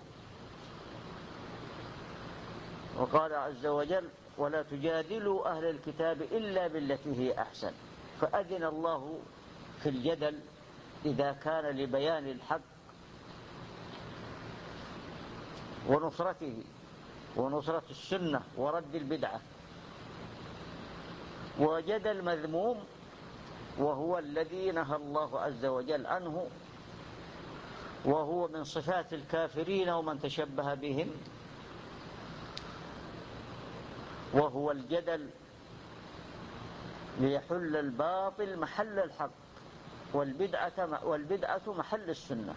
وقال عز وجل: ولا تجادلوا أهل الكتاب إلا بالتي هي أحسن. فأذن الله في الجدل إذا كان لبيان الحق ونصرته ونصرة السنة ورد البدعة. وجدل مذموم وهو الذي نهى الله عز وجل عنه، وهو من صفات الكافرين ومن تشبه بهم، وهو الجدل ليحل الباطل محل الحق والبدعة والبدعة محل السنة.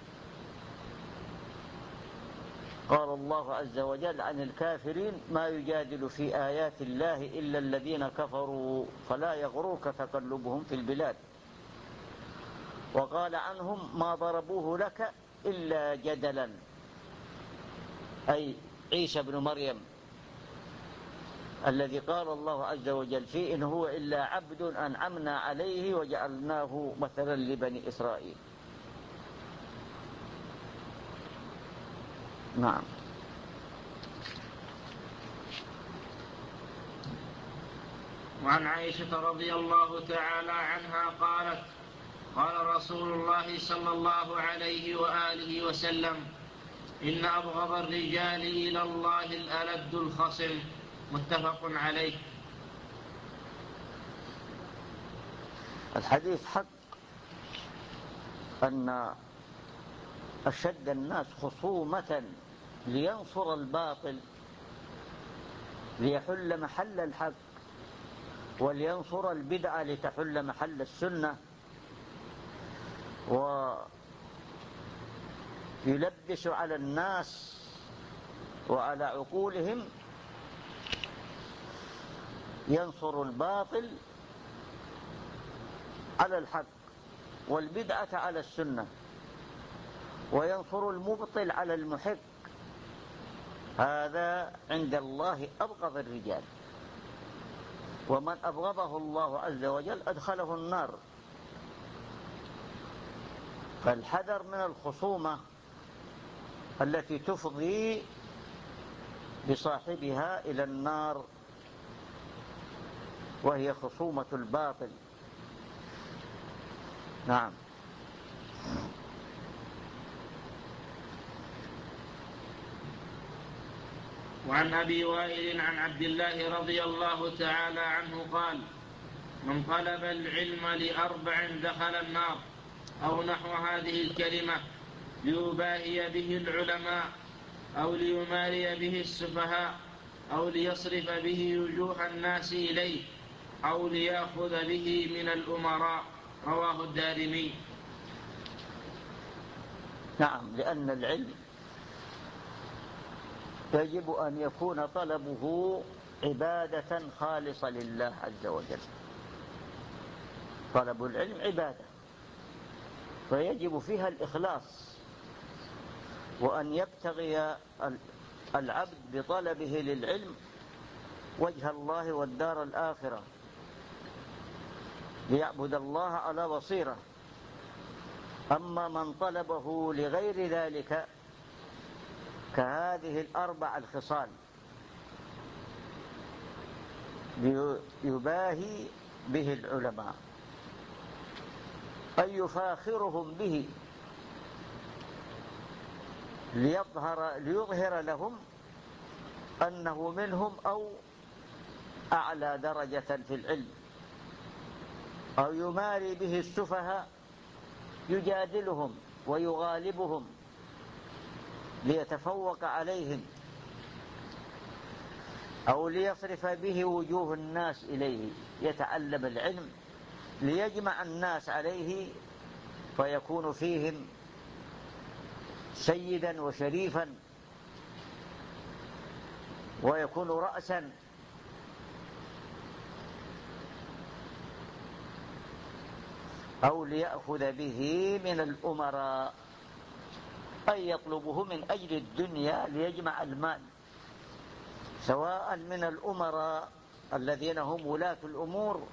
قال الله عز وجل عن الكافرين: ما يجادل في آيات الله إلا الذين كفروا فلا يغرك تقلبهم في البلاد. وقال عنهم: ما ضربوه لك إلا جدلا، أي عيسى بن مريم الذي قال الله عز وجل فيه: إن هو إلا عبد أنعمنا عليه وجعلناه مثلا لبني إسرائيل. نعم.
وعن عائشة رضي الله تعالى عنها قالت: قال رسول الله صلى الله عليه وآله وسلم: إن أبغض الرجال إلى الله الألد الخصم. متفق عليه.
الحديث حق أن أشد الناس خصومة لينصر الباطل ليحل محل الحق، ولينصر البدعة لتحل محل السنة، يلبس على الناس وعلى عقولهم، ينصر الباطل على الحق والبدعة على السنة، وينصر المبطل على المحق. هذا عند الله أبغض الرجال، ومن أبغضه الله عز وجل أدخله النار. فالحذر من الخصومة التي تفضي بصاحبها إلى النار، وهي خصومة الباطل. نعم.
وعن أبي وائل عن عبد الله رضي الله تعالى عنه قال: من طلب العلم لأربع دخل النار، أو نحو هذه الكلمة، ليباهي به العلماء، أو ليماري به السفهاء، أو ليصرف به وجوه الناس إليه، أو ليأخذ به من الأمراء. رواه الدارمي.
نعم، لأن العلم يجب أن يكون طلبه عبادة خالصة لله عز وجل. طلب العلم عبادة، فيجب فيها الإخلاص، وأن يبتغي العبد بطلبه للعلم وجه الله والدار الآخرة، ليعبد الله على بصيرة. أما من طلبه لغير ذلك كهذه الأربع الخصال، يباهي به العلماء، أن يفاخرهم به ليظهر, ليظهر لهم أنه منهم أو أعلى درجة في العلم، أو يماري به السفهاء يجادلهم ويغالبهم ليتفوق عليهم، أو ليصرف به وجوه الناس إليه، يتعلم العلم ليجمع الناس عليه فيكون فيهم سيدا وشريفا ويكون رأسا. أو ليأخذ به من الأمراء، أي يطلبه من أجل الدنيا ليجمع المال، سواء من الأمراء الذين هم ولاة الأمور،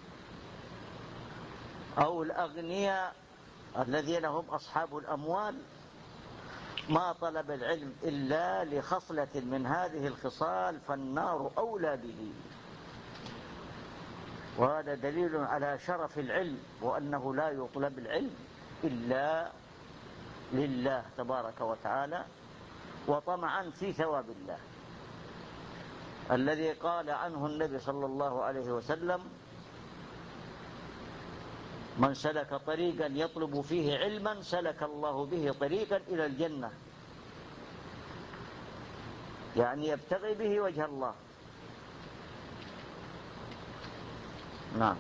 أو الأغنياء الذين هم أصحاب الأموال. ما طلب العلم إلا لخصلة من هذه الخصال فالنار أولى به. وهذا دليل على شرف العلم، وأنه لا يطلب العلم إلا لله تبارك وتعالى وطمعا في ثواب الله، الذي قال عنه النبي صلى الله عليه وسلم: من سلك طريقا يطلب فيه علما سلك الله به طريقا إلى الجنة، يعني يبتغي به وجه الله. نعم.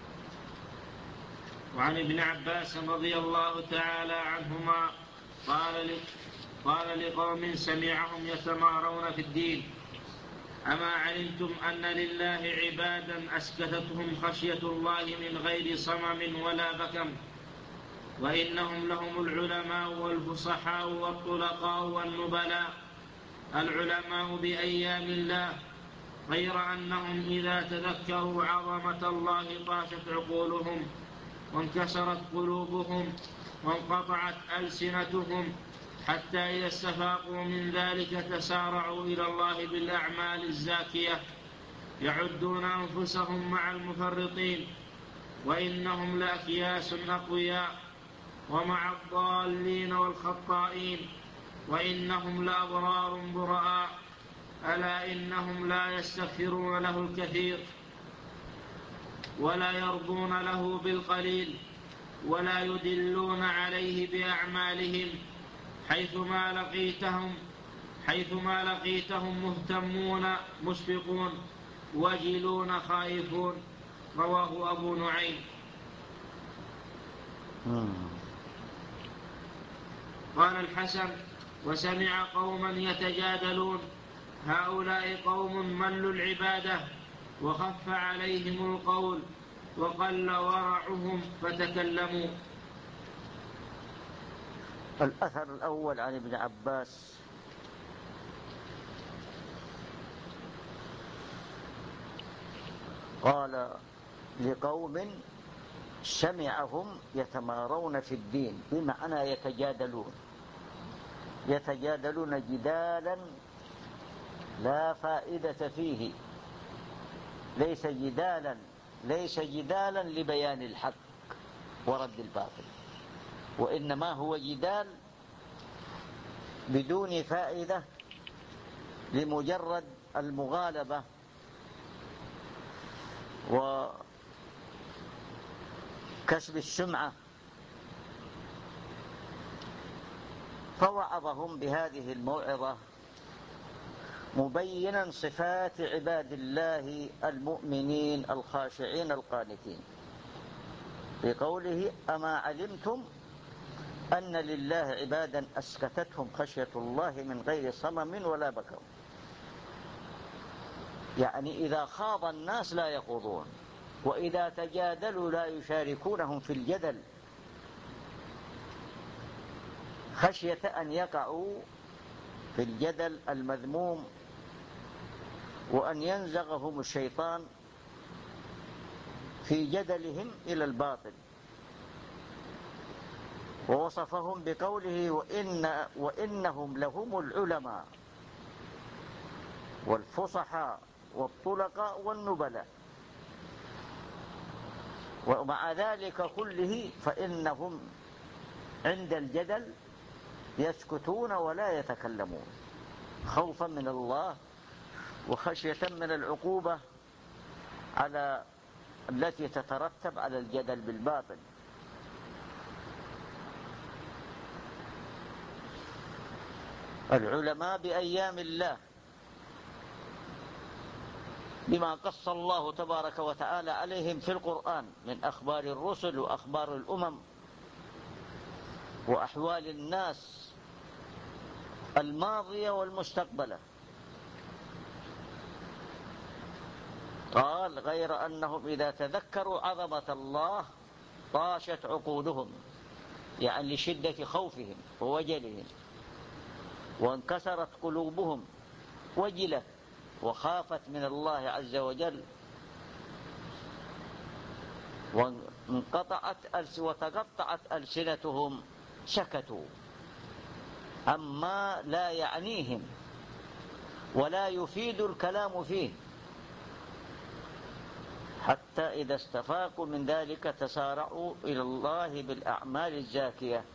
وعن ابن عباس رضي الله تعالى عنهما قال قال لقوم سمعهم يتمارون في الدين: أما علمتم أن لله عبادا أسكتتهم خشية الله من غير صمم ولا بكم، وإنهم لهم العلماء والفصحاء والطلقاء والنبلاء. العلماء بأيام الله، غير أنهم إذا تذكروا عظمة الله طاشت عقولهم وانكسرت قلوبهم وانقطعت ألسنتهم، حتى إذا استفاقوا من ذلك تسارعوا إلى الله بالأعمال الزاكية، يعدون أنفسهم مع المفرطين، وإنهم لأكياس أقوياء، ومع الضالين والخطائين، وإنهم لأبرار براء. ألا إنهم لا يستغفرون له الكثير، ولا يرضون له بالقليل، ولا يدلون عليه بأعمالهم، حيثما لقيتهم حيثما لقيتهم مهتمون مشفقون وجلون خائفون. رواه أبو نعيم. قال الحسن: وسمع قوما يتجادلون، هؤلاء قوم ملوا العبادة وخف عليهم القول وقل ورعهم فتكلموا.
الأثر الأول عن ابن عباس قال لقوم سمعهم يتمارون في الدين، بمعنى يتجادلون يتجادلون جدالا لا فائدة فيه، ليس جدالا ليس جدالا لبيان الحق ورد الباطل، وإنما هو جدال بدون فائدة لمجرد المغالبة وكسب السمعة. فوعظهم بهذه الموعظة مبينا صفات عباد الله المؤمنين الخاشعين القانتين بقوله: أما علمتم أن لله عبادا أسكتتهم خشية الله من غير صمم ولا بكم. يعني إذا خاض الناس لا يخوضون، وإذا تجادلوا لا يشاركونهم في الجدل، خشية أن يقعوا في الجدل المذموم وأن ينزغهم الشيطان في جدلهم إلى الباطل. ووصفهم بقوله: وإن وإنهم لهم العلماء والفصحاء والطلقاء والنبلاء، ومع ذلك كله فإنهم عند الجدل يسكتون ولا يتكلمون، خوفا من الله وخشية من العقوبة على التي تترتب على الجدل بالباطل. العلماء بأيام الله بما قص الله تبارك وتعالى عليهم في القرآن من أخبار الرسل وأخبار الأمم وأحوال الناس الماضية والمستقبلة. قال: غير أنهم إذا تذكروا عظمة الله طاشت عقولهم، يعني لشدة خوفهم ووجلهم، وانكسرت قلوبهم وجلت وخافت من الله عز وجل، وانقطعت وتقطعت ألسنتهم، سكتوا عما لا يعنيهم ولا يفيد الكلام فيه، حتى إذا استفاقوا من ذلك تسارعوا إلى الله بالأعمال الزاكية،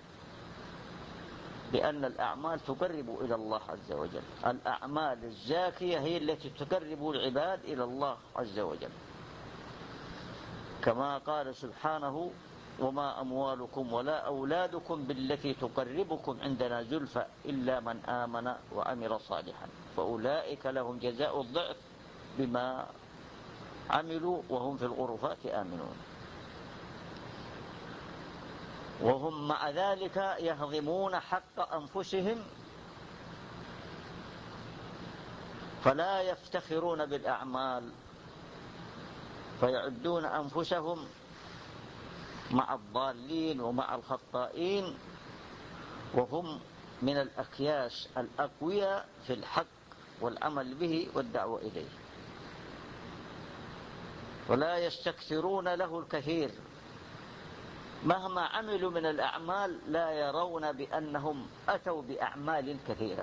لأن الأعمال تقرب إلى الله عز وجل. الأعمال الزاكية هي التي تقرب العباد إلى الله عز وجل، كما قال سبحانه: وما أموالكم ولا أولادكم بالتي تقربكم عندنا زلفى إلا من آمن وعمل صالحا فأولئك لهم جزاء الضعف بما عملوا وهم في الغرفات آمنون. وهم مع ذلك يهضمون حق أنفسهم، فلا يفتخرون بالأعمال، فيعدون أنفسهم مع الضالين ومع الخطائين، وهم من الأكياس الأقوياء في الحق والعمل به والدعوة إليه، ولا يستكثرون له الكثير. مهما عملوا من الأعمال لا يرون بأنهم أتوا بأعمال كثيرة،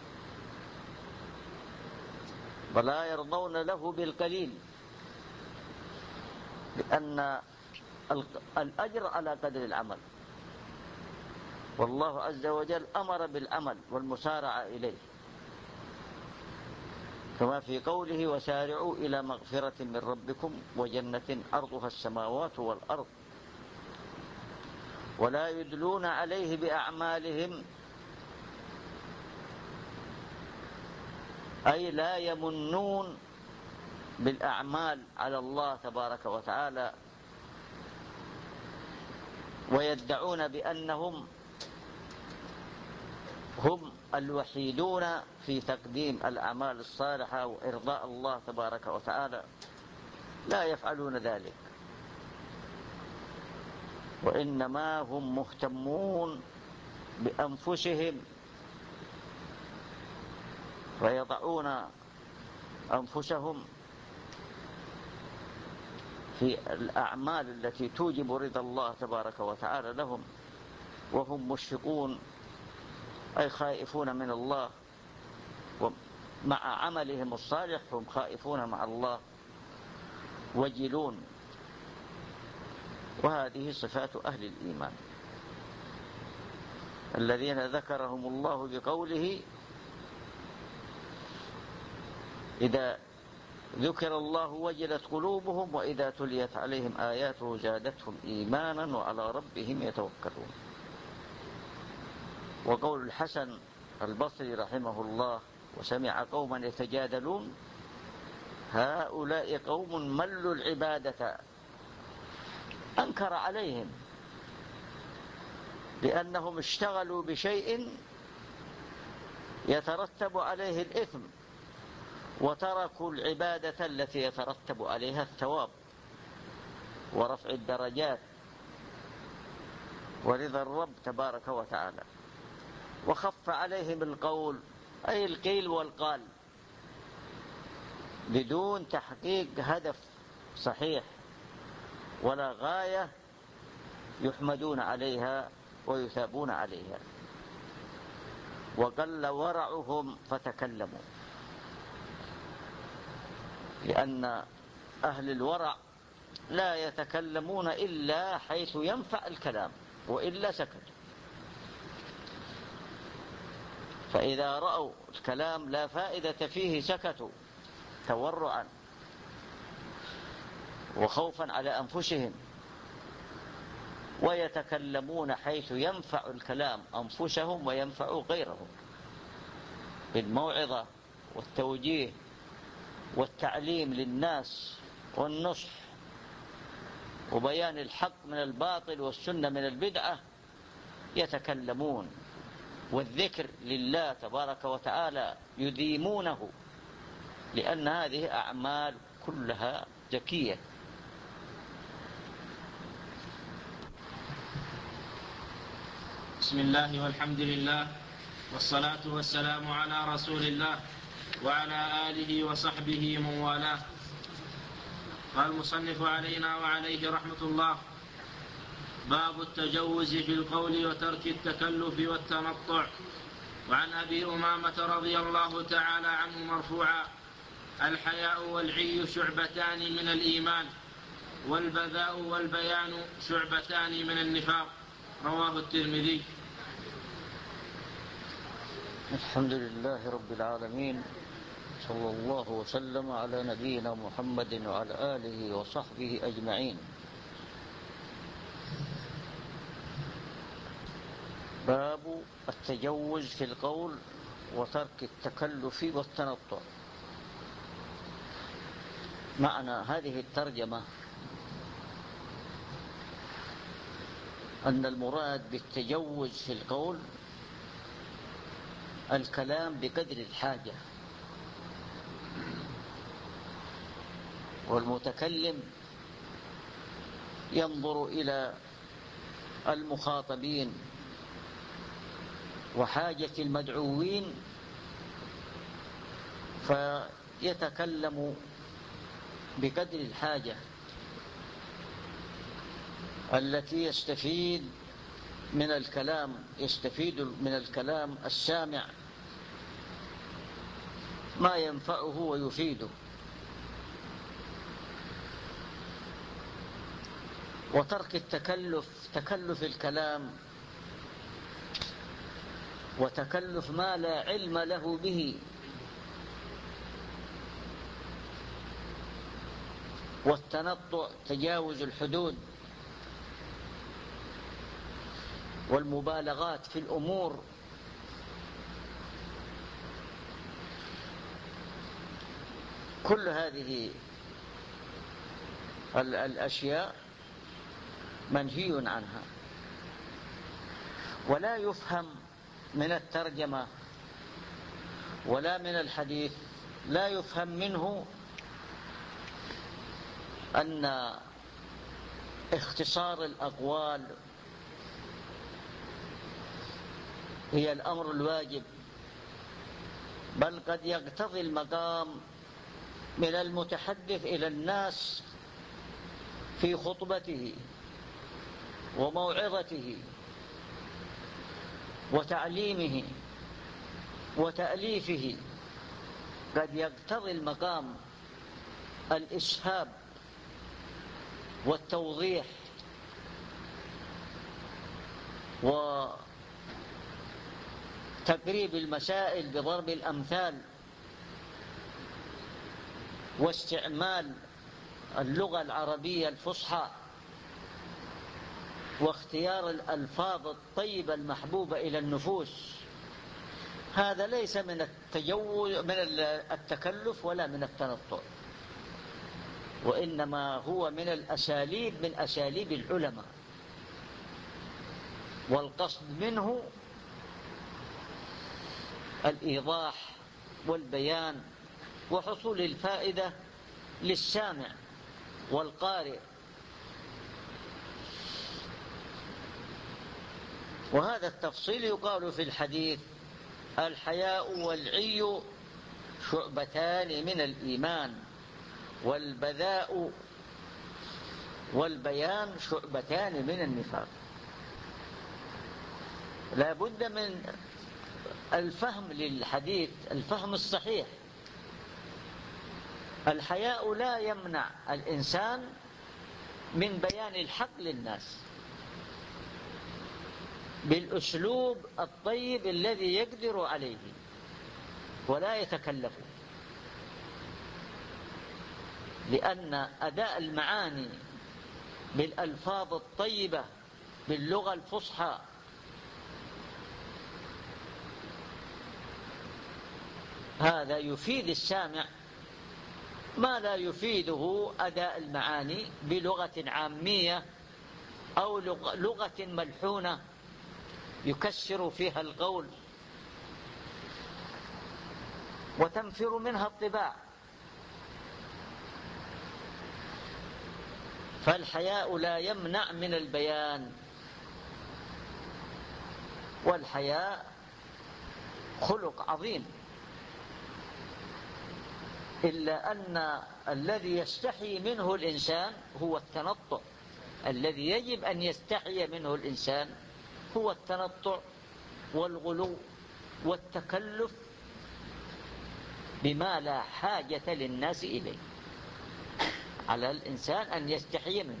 ولا يرضون له بالقليل، لأن الأجر على قدر العمل، والله عز وجل أمر بالعمل والمسارعة إليه، كما في قوله: وسارعوا إلى مغفرة من ربكم وجنة عرضها السماوات والأرض. ولا يدلون عليه بأعمالهم، أي لا يمنون بالأعمال على الله تبارك وتعالى ويدعون بأنهم هم الوحيدون في تقديم الأعمال الصالحة وإرضاء الله تبارك وتعالى لا يفعلون ذلك، وإنما هم مهتمون بأنفسهم، ويضعون أنفسهم في الأعمال التي توجب رضا الله تبارك وتعالى لهم، وهم مشفقون أي خائفون من الله، ومع عملهم الصالح هم خائفون مع الله وجلون. وهذه صفات أهل الإيمان الذين ذكرهم الله بقوله: إذا ذكر الله وجلت قلوبهم وإذا تليت عليهم آياته زادتهم إيمانا وعلى ربهم يتوكلون. وقول الحسن البصري رحمه الله: وسمع قوما يتجادلون هؤلاء قوم ملوا العبادة. أنكر عليهم لأنهم اشتغلوا بشيء يترتب عليه الإثم، وتركوا العبادة التي يترتب عليها الثواب ورفع الدرجات ورضا الرب تبارك وتعالى. وخف عليهم القول أي القيل والقال بدون تحقيق هدف صحيح ولا غاية يحمدون عليها ويثابون عليها. وقل ورعهم فتكلموا، لأن أهل الورع لا يتكلمون إلا حيث ينفع الكلام، وإلا سكتوا. فإذا رأوا الكلام لا فائدة فيه سكتوا تورعا وخوفا على أنفسهم، ويتكلمون حيث ينفع الكلام أنفسهم وينفع غيرهم بالموعظة والتوجيه والتعليم للناس والنصح وبيان الحق من الباطل والسنة من البدعة. يتكلمون والذكر لله تبارك وتعالى يديمونه، لأن هذه أعمال كلها زكية.
بسم الله والحمد لله والصلاة والسلام على رسول الله وعلى آله وصحبه من والاه. قال المصنف علينا وعليه رحمة الله: باب التجوز في القول وترك التكلف والتنطع. وعن أبي أمامة رضي الله تعالى عنه مرفوعا: الحياء والعي شعبتان من الإيمان، والبذاء والبيان شعبتان من النفاق. رواه الترمذي.
الحمد لله رب العالمين، صلى الله وسلم على نبينا محمد وعلى آله وصحبه أجمعين. باب التجوز في القول وترك التكلف والتنطع. معنى هذه الترجمة أن المراد بالتجوز في القول الكلام بقدر الحاجة، والمتكلم ينظر إلى المخاطبين وحاجة المدعوين فيتكلم بقدر الحاجة التي يستفيد من الكلام يستفيد من الكلام السامع ما ينفعه ويفيده. وترك التكلف، تكلف الكلام وتكلف ما لا علم له به، والتنطع تجاوز الحدود والمبالغات في الأمور. كل هذه الأشياء منهي عنها. ولا يفهم من الترجمة ولا من الحديث لا يفهم منه أن اختصار الأقوال هي الأمر الواجب، بل قد يقتضي المقام من المتحدث إلى الناس في خطبته وموعظته وتعليمه وتأليفه، قد يقتضي المقام الإسهاب والتوضيح وتقريب المسائل بضرب الأمثال واستعمال اللغة العربية الفصحى واختيار الألفاظ الطيبة المحبوبة إلى النفوس. هذا ليس من التجوز من التكلف ولا من التنطع، وإنما هو من الأساليب من أساليب العلماء، والقصد منه الإيضاح والبيان وحصول الفائدة للسامع والقارئ. وهذا التفصيل يقال في الحديث: الحياء والعي شعبتان من الإيمان، والبذاء والبيان شعبتان من النفاق. لا بد من الفهم للحديث، الفهم الصحيح. الحياء لا يمنع الإنسان من بيان الحق للناس بالأسلوب الطيب الذي يقدر عليه ولا يتكلف، لأن أداء المعاني بالألفاظ الطيبة باللغة الفصحى هذا يفيد السامع ما لا يفيده أداء المعاني بلغة عامية أو لغة ملحونة يكسر فيها القول وتنفر منها الطباع. فالحياء لا يمنع من البيان، والحياء خلق عظيم، إلا أن الذي يستحي منه الإنسان هو التنطع. الذي يجب أن يستحي منه الإنسان هو التنطع والغلو والتكلف بما لا حاجة للناس إليه. على الإنسان أن يستحي منه.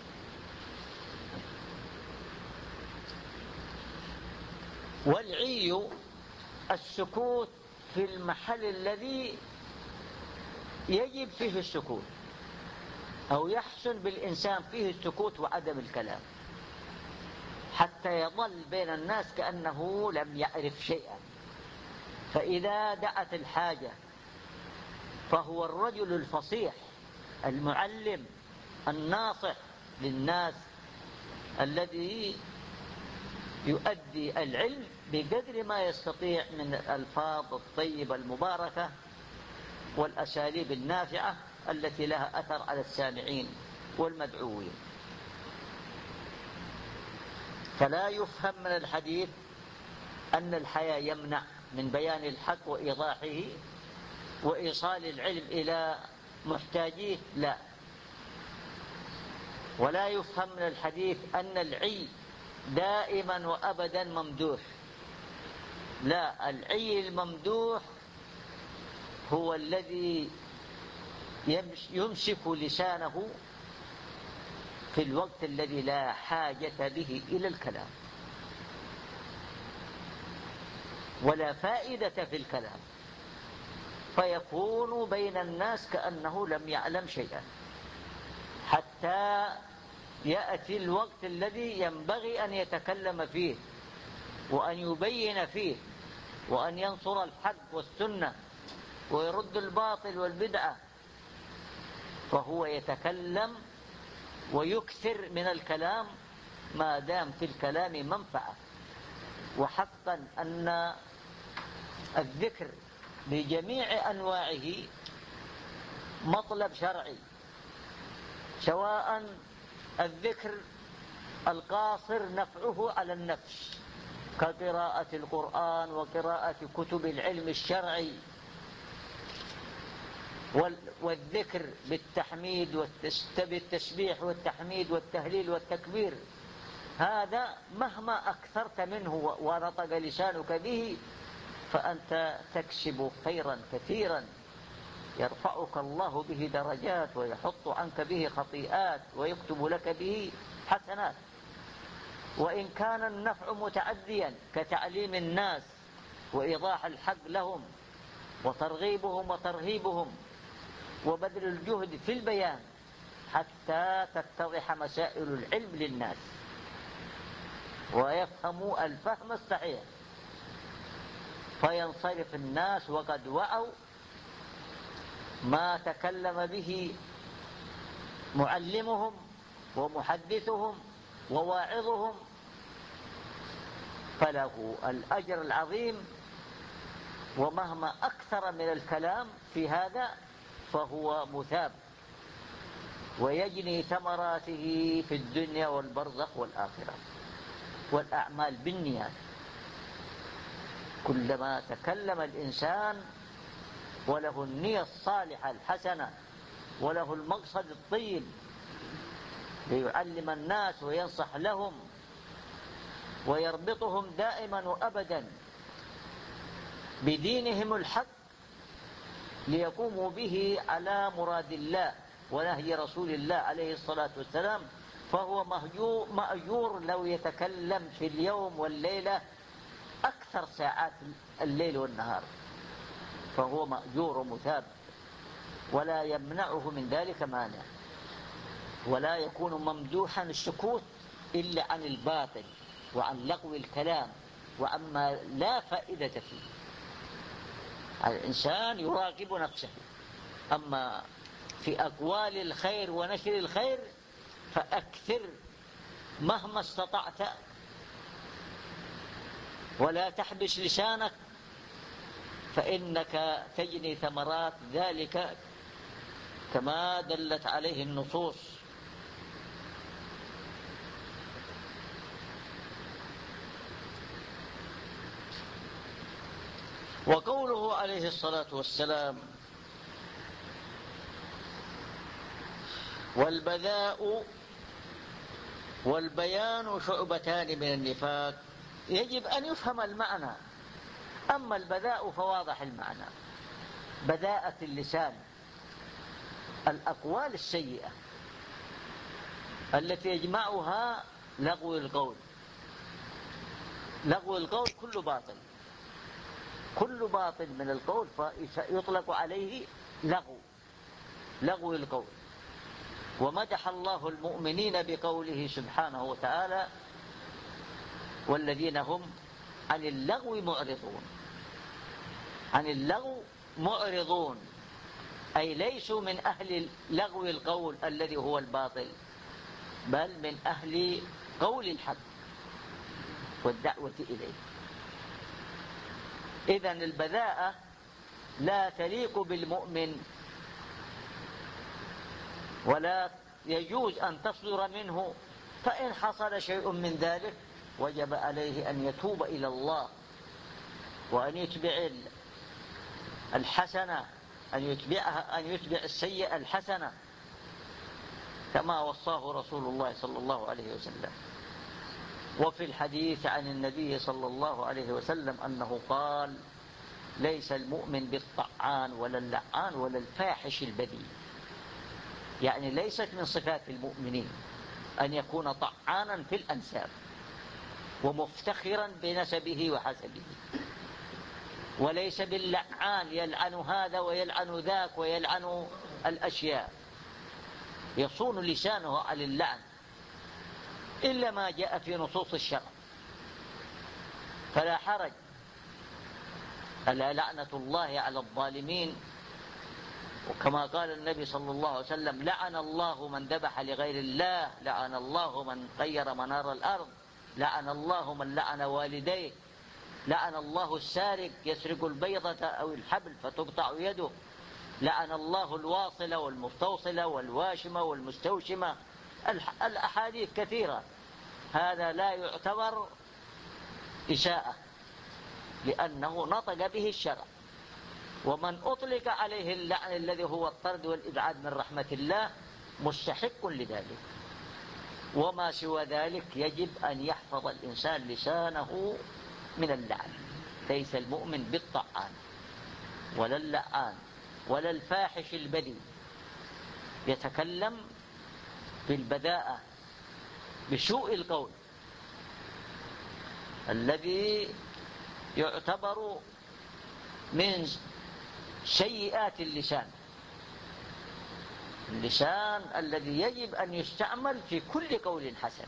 والعي السكوت في المحل الذي يجب فيه السكوت أو يحسن بالإنسان فيه السكوت وعدم الكلام، حتى يظل بين الناس كأنه لم يعرف شيئا. فإذا دعت الحاجة فهو الرجل الفصيح المعلم الناصح للناس الذي يؤدي العلم بقدر ما يستطيع من الألفاظ الطيبة المباركة والأساليب النافعة التي لها أثر على السامعين والمدعوين. فلا يفهم من الحديث أن الحياء يمنع من بيان الحق وإيضاحه وإيصال العلم إلى محتاجيه، لا. ولا يفهم من الحديث أن العي دائما وأبدا ممدوح، لا. العي الممدوح هو الذي يمسك لسانه في الوقت الذي لا حاجة به إلى الكلام ولا فائدة في الكلام، فيكون بين الناس كأنه لم يعلم شيئا حتى يأتي الوقت الذي ينبغي أن يتكلم فيه وأن يبين فيه وأن ينصر الحق والسنة ويرد الباطل والبدعة، فهو يتكلم ويكثر من الكلام ما دام في الكلام منفعة. وحقا أن الذكر بجميع أنواعه مطلب شرعي، سواء الذكر القاصر نفعه على النفس كقراءة القرآن وقراءة كتب العلم الشرعي، والذكر بالتحميد بالتسبيح والتحميد والتهليل والتكبير، هذا مهما أكثرت منه ونطق لسانك به فأنت تكسب خيرا كثيرا يرفعك الله به درجات ويحط عنك به خطيئات ويكتب لك به حسنات. وإن كان النفع متعديا كتعليم الناس وإيضاح الحق لهم وترغيبهم وترهيبهم وبذل الجهد في البيان حتى تتضح مسائل العلم للناس ويفهموا الفهم الصحيح فينصرف الناس وقد وعوا ما تكلم به معلمهم ومحدثهم وواعظهم، فله الأجر العظيم. ومهما أكثر من الكلام في هذا فهو مثاب ويجني ثمراته في الدنيا والبرزخ والآخرة. والأعمال بالنيات، كلما تكلم الإنسان وله النية الصالحة الحسنة وله المقصد الطيب ليعلم الناس وينصح لهم ويربطهم دائما وأبدا بدينهم الحق ليقوموا به على مراد الله ونهي رسول الله عليه الصلاة والسلام، فهو مأجور لو يتكلم في اليوم والليلة أكثر ساعات الليل والنهار، فهو مأجور مثاب ولا يمنعه من ذلك مانع، ولا يكون ممدوحا السكوت إلا عن الباطل وعن لغو الكلام وعما لا فائدة فيه. الإنسان يراقب نفسه، أما في أقوال الخير ونشر الخير فأكثر مهما استطعت ولا تحبس لسانك، فإنك تجني ثمرات ذلك كما دلت عليه النصوص. وقوله عليه الصلاة والسلام والبذاء والبيان شعبتان من النفاق، يجب أن يفهم المعنى. أما البذاء فواضح المعنى، بذاءة اللسان، الأقوال السيئة التي يجمعها لغو القول. لغو القول كل باطل، كل باطل من القول فيطلق عليه لغو، لغو القول. ومدح الله المؤمنين بقوله سبحانه وتعالى والذين هم عن اللغو معرضون. عن اللغو معرضون أي ليسوا من أهل لغو القول الذي هو الباطل، بل من أهل قول الحق والدعوة إليه. إذن البذاءة لا تليق بالمؤمن ولا يجوز أن تصدر منه، فإن حصل شيء من ذلك وجب عليه أن يتوب إلى الله وأن يتبع الحسنة، أن يتبعها، أن يتبع السيئة الحسنة كما وصاه رسول الله صلى الله عليه وسلم. وفي الحديث عن النبي صلى الله عليه وسلم أنه قال ليس المؤمن بالطعان ولا اللعان ولا الفاحش البذيء، يعني ليست من صفات المؤمنين أن يكون طعانا في الأنساب ومفتخرا بنسبه وحسبه، وليس باللعان يلعن هذا ويلعن ذاك ويلعن الأشياء، يصون لسانه عن اللعن إلا ما جاء في نصوص الشرع، فلا حرج. ألا لعنة الله على الظالمين، وكما قال النبي صلى الله عليه وسلم لعن الله من ذبح لغير الله، لعن الله من غير منار الأرض، لعن الله من لعن والديه. لعن الله السارق يسرق البيضة أو الحبل فتقطع يده، لعن الله الواصلة والمستوصلة والواشمة والمستوشمة، الأحاديث كثيرة. هذا لا يعتبر إساءة لأنه نطق به الشرع، ومن أطلق عليه اللعن الذي هو الطرد والإبعاد من رحمة الله مستحق لذلك. وما سوى ذلك يجب أن يحفظ الإنسان لسانه من اللعن. ليس المؤمن بالطعان ولا اللعان ولا الفاحش البذيء، يتكلم بالبذاءة بسوء القول الذي يعتبر من سيئات اللسان، اللسان الذي يجب أن يستعمل في كل قول حسن.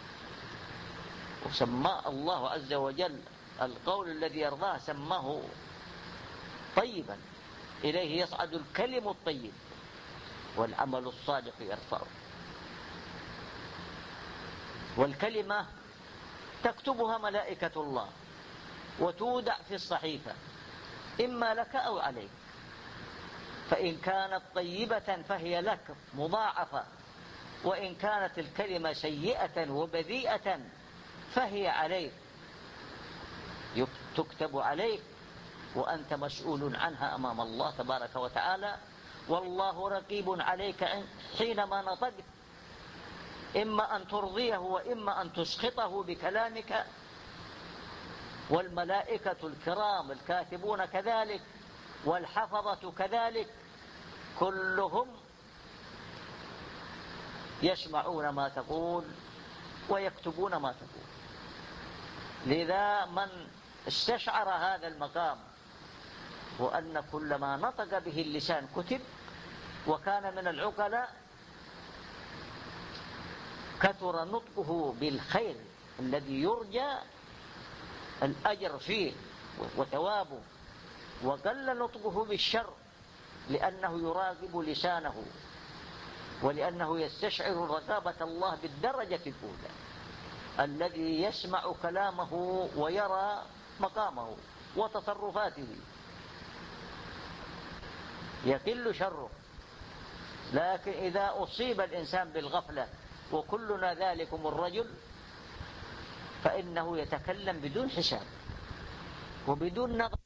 وسمى الله عز وجل القول الذي يرضاه سماه طيبا، إليه يصعد الكلم الطيب والعمل الصالح يرفعه. والكلمة تكتبها ملائكة الله وتودع في الصحيفة إما لك أو عليك، فإن كانت طيبة فهي لك مضاعفة، وإن كانت الكلمة سيئة وبذيئة فهي عليك، تكتب عليك وأنت مسؤول عنها أمام الله تبارك وتعالى. والله رقيب عليك حينما نطقت، إما أن ترضيه وإما أن تسخطه بكلامك. والملائكة الكرام الكاتبون كذلك، والحفظة كذلك، كلهم يسمعون ما تقول ويكتبون ما تقول. لذا من استشعر هذا المقام وأن كل ما نطق به اللسان كتب، وكان من العقلاء كثر نطقه بالخير الذي يرجى الأجر فيه وثوابه، وقل نطقه بالشر لأنه يراقب لسانه، ولأنه يستشعر رقابة الله بالدرجة الأولى، الذي يسمع كلامه ويرى مقامه وتصرفاته يقل شره. لكن إذا أصيب الإنسان بالغفلة، وكلنا ذلكم الرجل، فإنه يتكلم بدون حساب وبدون نظر.